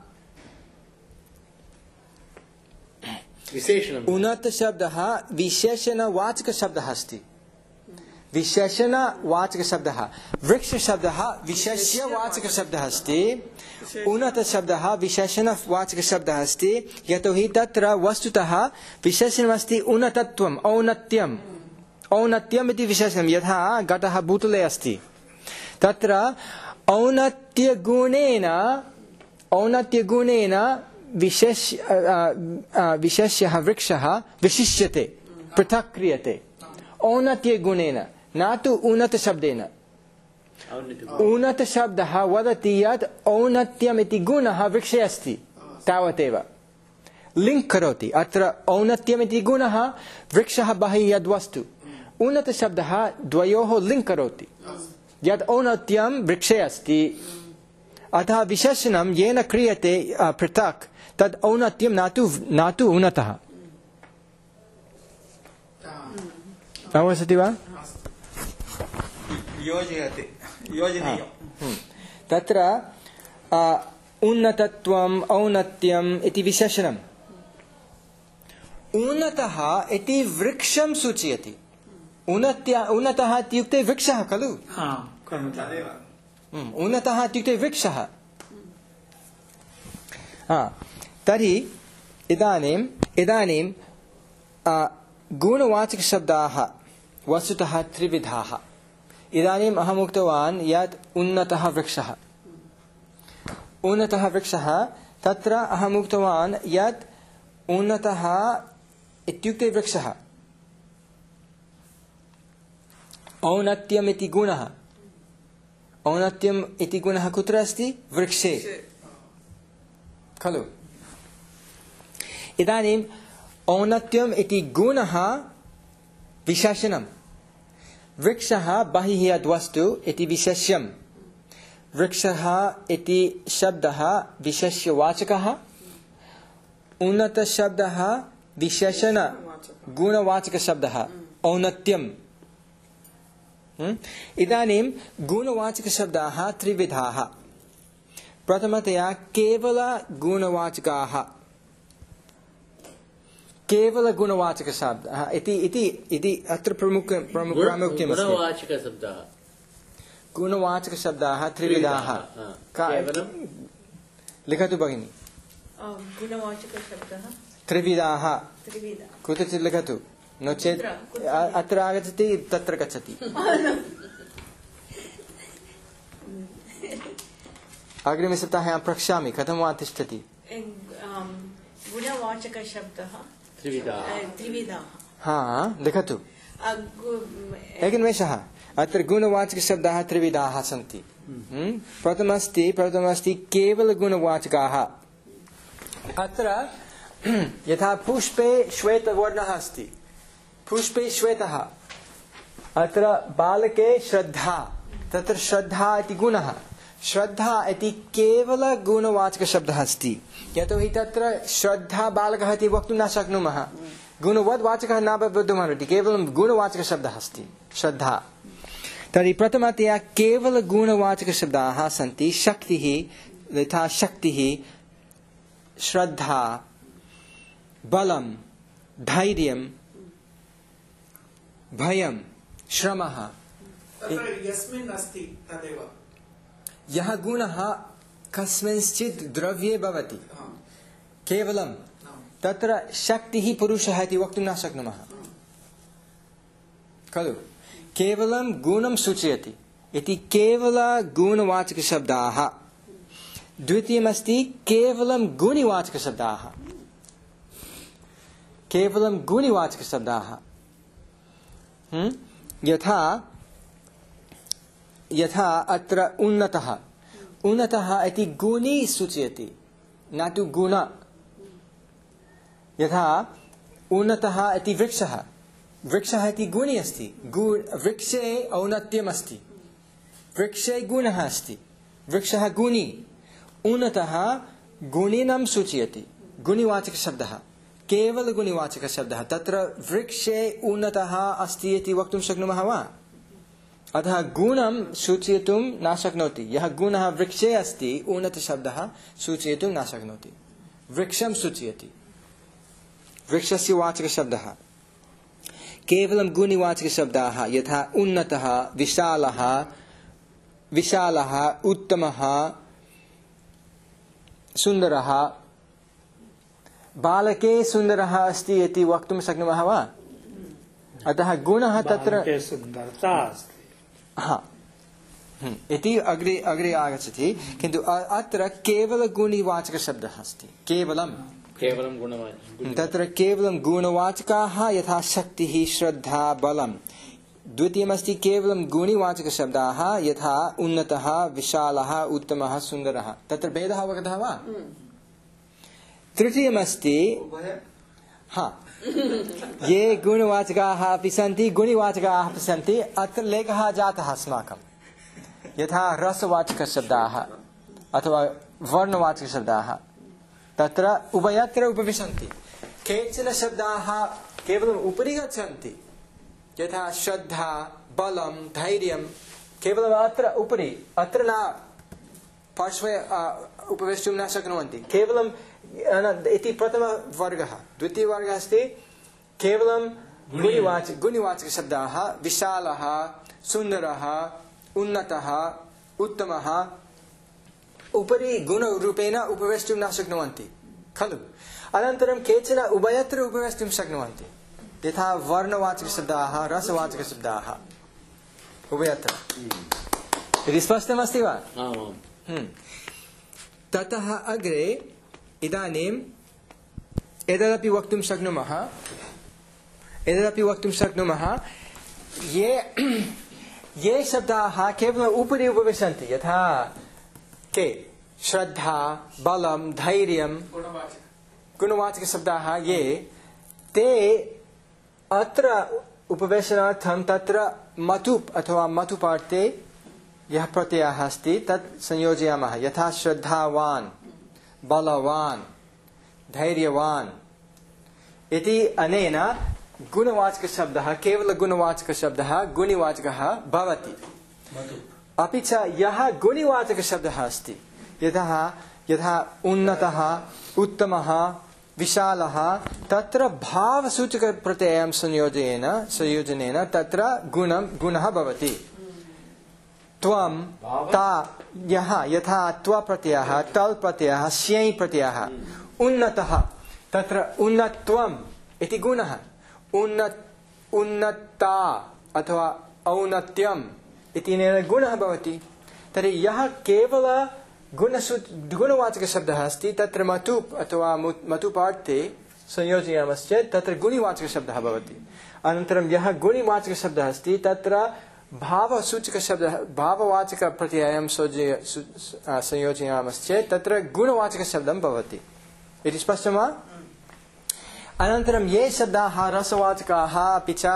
उन्नतशब्दः विशेषणवाचकशब्दः अस्ति विशेषणवाचकशब्दः वृक्षशब्दः विशेष्यवाचकशब्दः अस्ति उन्नतशब्दः विशेषणवाचकशब्दः अस्ति यतोहि तत्र वस्तुतः विशेषणमस्ति उन्नतत्वम् औन्नत्यम् औन्नत्यम् इति विशेषणं यथा घटः भूतले अस्ति तत्र औन्नत्यगुणेन औन्नत्यगुणेन विशेष विशेष्यः वृक्षः विशिष्यते पृथक् क्रियते औन्नत्यगुणेन न तु उन्नतशब्देन उन्नतशब्दः वदति यत् औन्नत्यम् इति गुणः वृक्षे अस्ति तावदेव लिङ्क् करोति अत्र औन्नत्यम् इति गुणः वृक्षः बहिः यद्वस्तु उन्नतशब्दः द्वयोः लिङ्क् करोति यत् औन्नत्यं वृक्षे अस्ति अतः विशेषणं येन क्रियते पृथक् तद् औन्नत्यं न तु न तु उन्नतः अवगच्छति वा योजयति योजनीयं तत्र उन्नतत्वम् औन्नत्यम् इति विशेषणम् उन्नतः इति वृक्षं सूचयति उन्नत्य उन्नतः इत्युक्ते वृक्षः खलु उन्नतः इत्युक्ते वृक्षः तर्हि इदानीम् इदानीं गुणवाचकशब्दाः वस्तुतः त्रिविधाः इदानीम् अहम् उक्तवान् यत् उन्नतः वृक्षः उन्नतः वृक्षः तत्र अहम् उक्तवान् यत् उन्नतः इत्युक्ते वृक्षः औन्नत्यम् इति गुणः औन्नत्यम् इति गुणः कुत्र अस्ति वृक्षे खलु इदानीम् औन्नत्यम् इति गुणः विशेषणं वृक्षः बहिः यद्वस्तु इति विशेष्यं वृक्षः इति शब्दः विशेष्यवाचकः उन्नतशब्दः विशेषण गुणवाचकशब्दः औन्नत्यम् इदानीं गुणवाचकशब्दाः त्रिविधाः प्रथमतया केवल गुणवाचकाः केवल गुणवाचकशब्दः इति इति इति अत्र प्रमुख प्रामुख्यम् अस्ति गुणवाचकशब्दः गुणवाचकशब्दाः त्रिविधाः लिखतु भगिनि गुणवाचकशब्दः त्रिविधाः त्रिविधा कुत्रचित् लिखतु नो चेत् अत्र आगच्छति तत्र गच्छति अग्रिमसप्ताहे अहं प्रक्ष्यामि कथं वा तिष्ठति गुणवाचकशब्दः त्रिविधाः त्रिविधाः हा लिखतु एकनिमेषः अत्र गुणवाचकशब्दाः त्रिविधाः सन्ति प्रथमस्ति प्रथमस्ति केवलगुणवाचकाः अत्र यथा पुष्पे श्वेतवर्णः अस्ति पुष्पे श्वेतः अत्र बालके श्रद्धा तत्र श्रद्धा इति गुणः श्रद्धा इति केवलगुणवाचकशब्दः अस्ति यतोहि तत्र श्रद्धा बालकः इति वक्तुं न शक्नुमः गुणवद्वाचकः न विद्यमानोति केवलं गुणवाचकशब्दः अस्ति श्रद्धा तर्हि प्रथमतया केवलगुणवाचकशब्दाः सन्ति शक्तिः यथा शक्तिः श्रद्धा बलं धैर्यं भयं श्रमः यस्मिन् अस्ति तदेव यः गुणः कस्मिंश्चित् द्रव्ये भवति केवलं तत्र शक्तिः पुरुषः इति वक्तुं न शक्नुमः खलु केवलं गुणं सूचयति इति केवलगुणवाचकशब्दाः द्वितीयमस्ति केवलं गुणिवाचकशब्दाः केवलं गुणिवाचकशब्दाः यथा यथा अत्र उन्नतः उन्नतः इति गुणी सूचयति न तु गुण यथा उन्नतः इति वृक्षः वृक्षः इति गुणी अस्ति वृक्षे औन्नत्यम् अस्ति वृक्षे गुणः अस्ति वृक्षः गुणी उन्नतः गुणिनं सूचयति गुणिवाचकशब्दः केवलगुणिवाचकशब्दः तत्र वृक्षे उन्नतः अस्ति इति वक्तुं शक्नुमः वा अतः गुणं सूचयितुं न शक्नोति यः गुणः वृक्षे अस्ति उन्नतशब्दः सूचयितुं न शक्नोति वृक्षं सूचयति वृक्षस्य वाचकशब्दः केवलं गुणिवाचकशब्दाः यथा उन्नतः विशालः विशालः उत्तमः सुन्दरः बालके सुन्दरः अस्ति इति वक्तुं शक्नुमः वा अतः गुणः तत्र सुन्दरता अस्ति हा इति अग्रे अग्रे आगच्छति किन्तु अत्र केवलगुणिवाचकशब्दः अस्ति केवलं केवलं गुणवाचकः तत्र केवलं गुणवाचकाः यथा शक्तिः श्रद्धा बलं द्वितीयमस्ति केवलं गुणिवाचकशब्दाः यथा उन्नतः विशालः उत्तमः सुन्दरः तत्र भेदः अवगतः वा तृतीयमस्ति हा ये गुणवाचकाः अपि सन्ति गुणिवाचकाः अपि सन्ति अत्र लेखः जातः अस्माकं यथा रसवाचकशब्दाः अथवा वर्णवाचकशब्दाः तत्र उभयत्र उपविशन्ति केचन शब्दाः केवलम् उपरि गच्छन्ति यथा श्रद्धा बलं धैर्यं केवलम् अत्र उपरि अत्र न पार्श्वे उपवेष्टुं न शक्नुवन्ति केवलं इति प्रथमवर्गः द्वितीयवर्गः अस्ति केवलं गुणिवाचक गुणिवाचकशब्दाः विशालः सुन्दरः उन्नतः उत्तमः उपरि गुणरूपेण उपवेष्टुं न शक्नुवन्ति खलु अनन्तरं केचन उभयत्र उपवेष्टुं शक्नुवन्ति यथा वर्णवाचकशब्दाः रसवाचकशब्दाः उभयत्र इति स्पष्टमस्ति वा ततः अग्रे इदानीं एतदपि वक्तुं शक्नुमः एतदपि वक्तुं शक्नुमः ये ये शब्दाः केवलम् उपरि उपविशन्ति यथा के श्रद्धा बलं धैर्यं गुणवाचकशब्दाः ये ते अत्र उपवेशनार्थं तत्र मतुप् अथवा मतुपार्थे यः प्रत्ययः अस्ति तत् संयोजयामः यथा श्रद्धावान् बलवान् धैर्यवान् इति अनेन गुणवाचकशब्दः केवलगुणवाचकशब्दः गुणिवाचकः भवति अपि च यः गुणिवाचकशब्दः अस्ति यतः यथा उन्नतः उत्तमः विशालः तत्र भावसूचकप्रत्ययं संयोजनेन संयोजनेन तत्र गुणं गुणः भवति त्वं ता यः यथा त्व प्रत्ययः तल् प्रत्ययः स्यै प्रत्ययः उन्नतः तत्र उन्नत्वम् इति गुणः उन्नत उन्नता अथवा औन्नत्यम् इति गुणः भवति तर्हि यः केवल गुणवाचकशब्दः अस्ति तत्र मतुप् अथवा मतुपार्थे संयोजयामश्चेत् तत्र गुणिवाचकशब्दः भवति। अनन्तरं यः गुणिवाचकशब्दः अस्ति तत्र भावसूचकशब्दः भाववाचकप्रत्ययं संयोजयामश्चेत् तत्र गुणवाचकशब्दं भवति इति स्पष्टं वा? अनन्तरं ये शब्दाः रसवाचकाः अपि च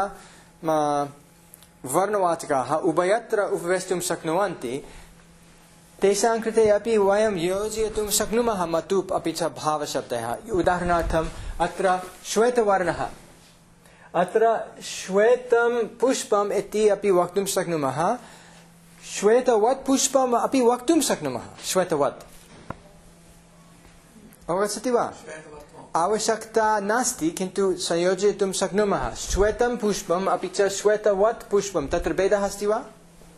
वर्णवाचकाः उभयत्र उपवेष्टुं शक्नुवन्ति तेषां कृते अपि वयं योजयितुं शक्नुमः मतुप् अपि च भावशब्दः। उदाहरणार्थम् अत्र श्वेतवर्णः, अत्र श्वेतं पुष्पम् इति अपि वक्तुं शक्नुमः, श्वेतवत् पुष्पम् अपि वक्तुं शक्नुमः। श्वेतवत् अवगच्छति वा? आवश्यकता नास्ति किन्तु संयोजयितुं शक्नुमः। श्वेतं पुष्पम् अपि च श्वेतवत् पुष्पं तत्र भेदः अस्ति वा?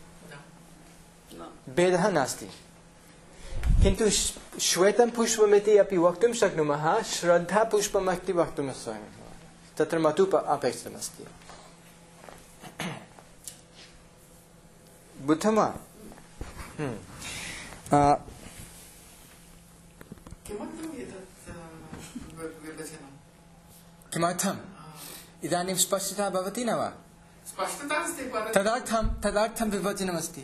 भेदः नास्ति, किन्तु श्वेतं पुष्पम् इति अपि वक्तुं शक्नुमः, श्रद्धा पुष्पम् इति वक्तुं शक्नुमः। तत्र मतुप् अपेक्षितमस्ति। बुद्धं वा? किमर्थम्? इदानीं स्पष्टता भवति न वा? स्पष्टता अस्ति, तदर्थं तदर्थं विभजनमस्ति।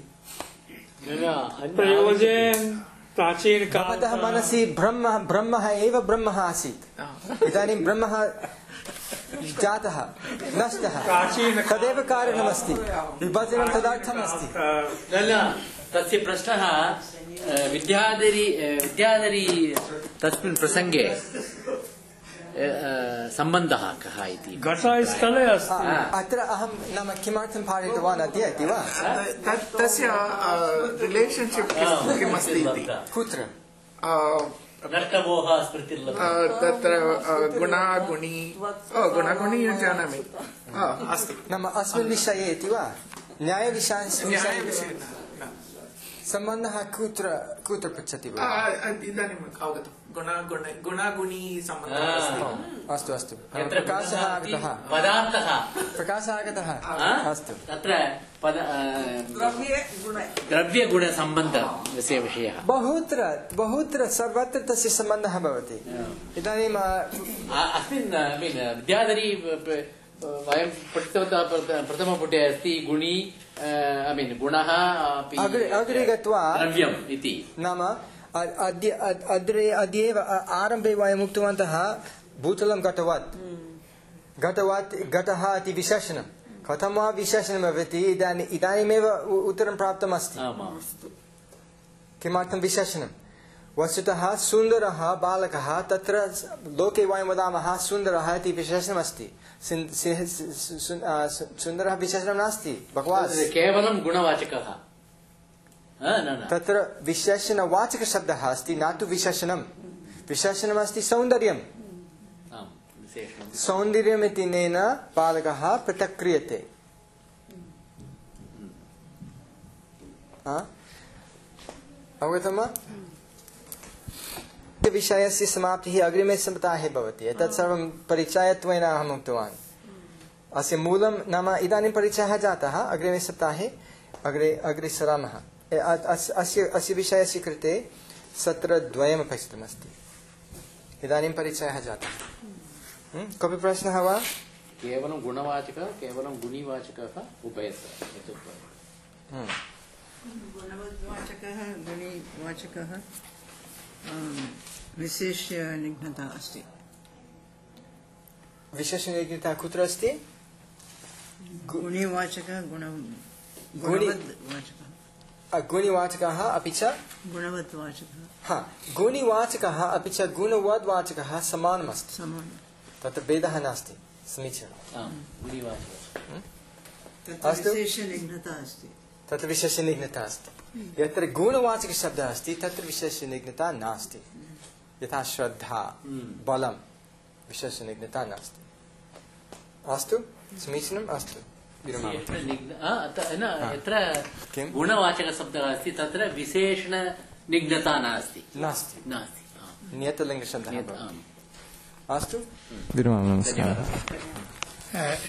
प्रयोजन प्राचीन भवतः मनसि ब्रह्म ब्रह्मः एव ब्रह्मः आसीत्, इदानीं ब्रह्मः जातः नष्टः, तदेव कारणमस्ति। विभजनं तदर्थमस्ति। तस्य प्रश्नः विद्याधरी विद्याधरी तस्मिन् प्रसङ्गे सम्बन्धः कः इति घटस्थले अस्ति। अत्र अहं नाम किमर्थं पाठितवान् अद्य इति वा? तस्य रिलेशन्शिप् किमस्ति इति। कुत्र? नष्टमोहः स्मृतिर्लब्धा तत्र गुणागुणी गुणागुणी जानामि अस्ति। नाम अस्मिन् विषये इति वा? न्यायविषये सम्बन्धः कुत्र कुत्र पृच्छति वा? इदानीम् अवगतं। गुणागुण गुणागुणी सम्बन्धः अस्ति। अस्तु अस्तु, प्रकाशः आगतः, पदार्थः प्रकाशः आगतः। अस्तु, तत्र पद द्रव्यगुणसम्बन्धस्य विषयः बहुत्र बहुत्र सर्वत्र तस्य सम्बन्धः भवति। इदानीम् अस्मिन् विद्याधरी वयं पठितवन्तः प्रथमपुटे अस्ति गुणी ऐ मीन् गुणः अपि अग्रे अग्रे गत्वा द्रव्यम् इति। नाम अद्य अद्रे अद्यैव आरम्भे वयम् उक्तवन्तः भूतलं घटवत् घटवत् घटः इति विशेषणं। कथं वा विशेषणं भवति? इदानीम् इदानीमेव उत्तरं प्राप्तमस्ति। किमर्थं विशेषणं? वस्तुतः सुन्दरः बालकः, तत्र लोके वयं वदामः सुन्दरः इति विशेषणमस्ति। सुन्दरः विशेषणं नास्ति, बकवास्। केवलं गुणवाचकः। तत्र विशेषणवाचकशब्दः अस्ति, न तु विशेषणं। विशेषणमस्ति सौन्दर्यं। सौन्दर्यम् इति नेन बालकः पृथक् क्रियते। अवगतं वा? विषयस्य समाप्तिः अग्रिमे सप्ताहे भवति। एतत् सर्वं परिचयत्वेन अहम् उक्तवान्। अस्य मूलं नाम इदानीं परिचयः जातः, अग्रिमे सप्ताहे अग्रे अग्रे सरामः। अस्य अस्य विषयस्य कृते सत्रद्वयम् अपेक्षितमस्ति। इदानीं परिचयः जातः। कोऽपि प्रश्नः वा? केवलं गुणवाचकः, केवलं गुणिवाचकः उभयत्र। गुणवाचकः गुणिवाचकः विशेष्य निघ्नता अस्ति। विशेषनिघ्नता कुत्र अस्ति? गुणिवाचकः गुण गुणिवाचकः गुणिवाचकः अपि च गुणवद्वाचकः। हा, गुणिवाचकः अपि च गुणवद्वाचकः समानमस्ति। समानम्। तत्र भेदः नास्ति। समीचीनम्। तत्र विशेषनिघ्नता अस्ति। तत्र विशेषनिघ्नता अस्ति। यत्र गुणवाचकशब्दः अस्ति तत्र विशेषनिघ्नता नास्ति। यथा श्रद्धा, बलं, विशेषनिघ्नता नास्ति। अस्तु, समीचीनम्। अस्तु, यत्र गुणवाचकशब्दः अस्ति तत्र विशेषणनिघ्नता नास्ति। नास्ति नास्ति नियतलिङ्गशब्दः। अस्तु, विरमामः। नमस्कारः।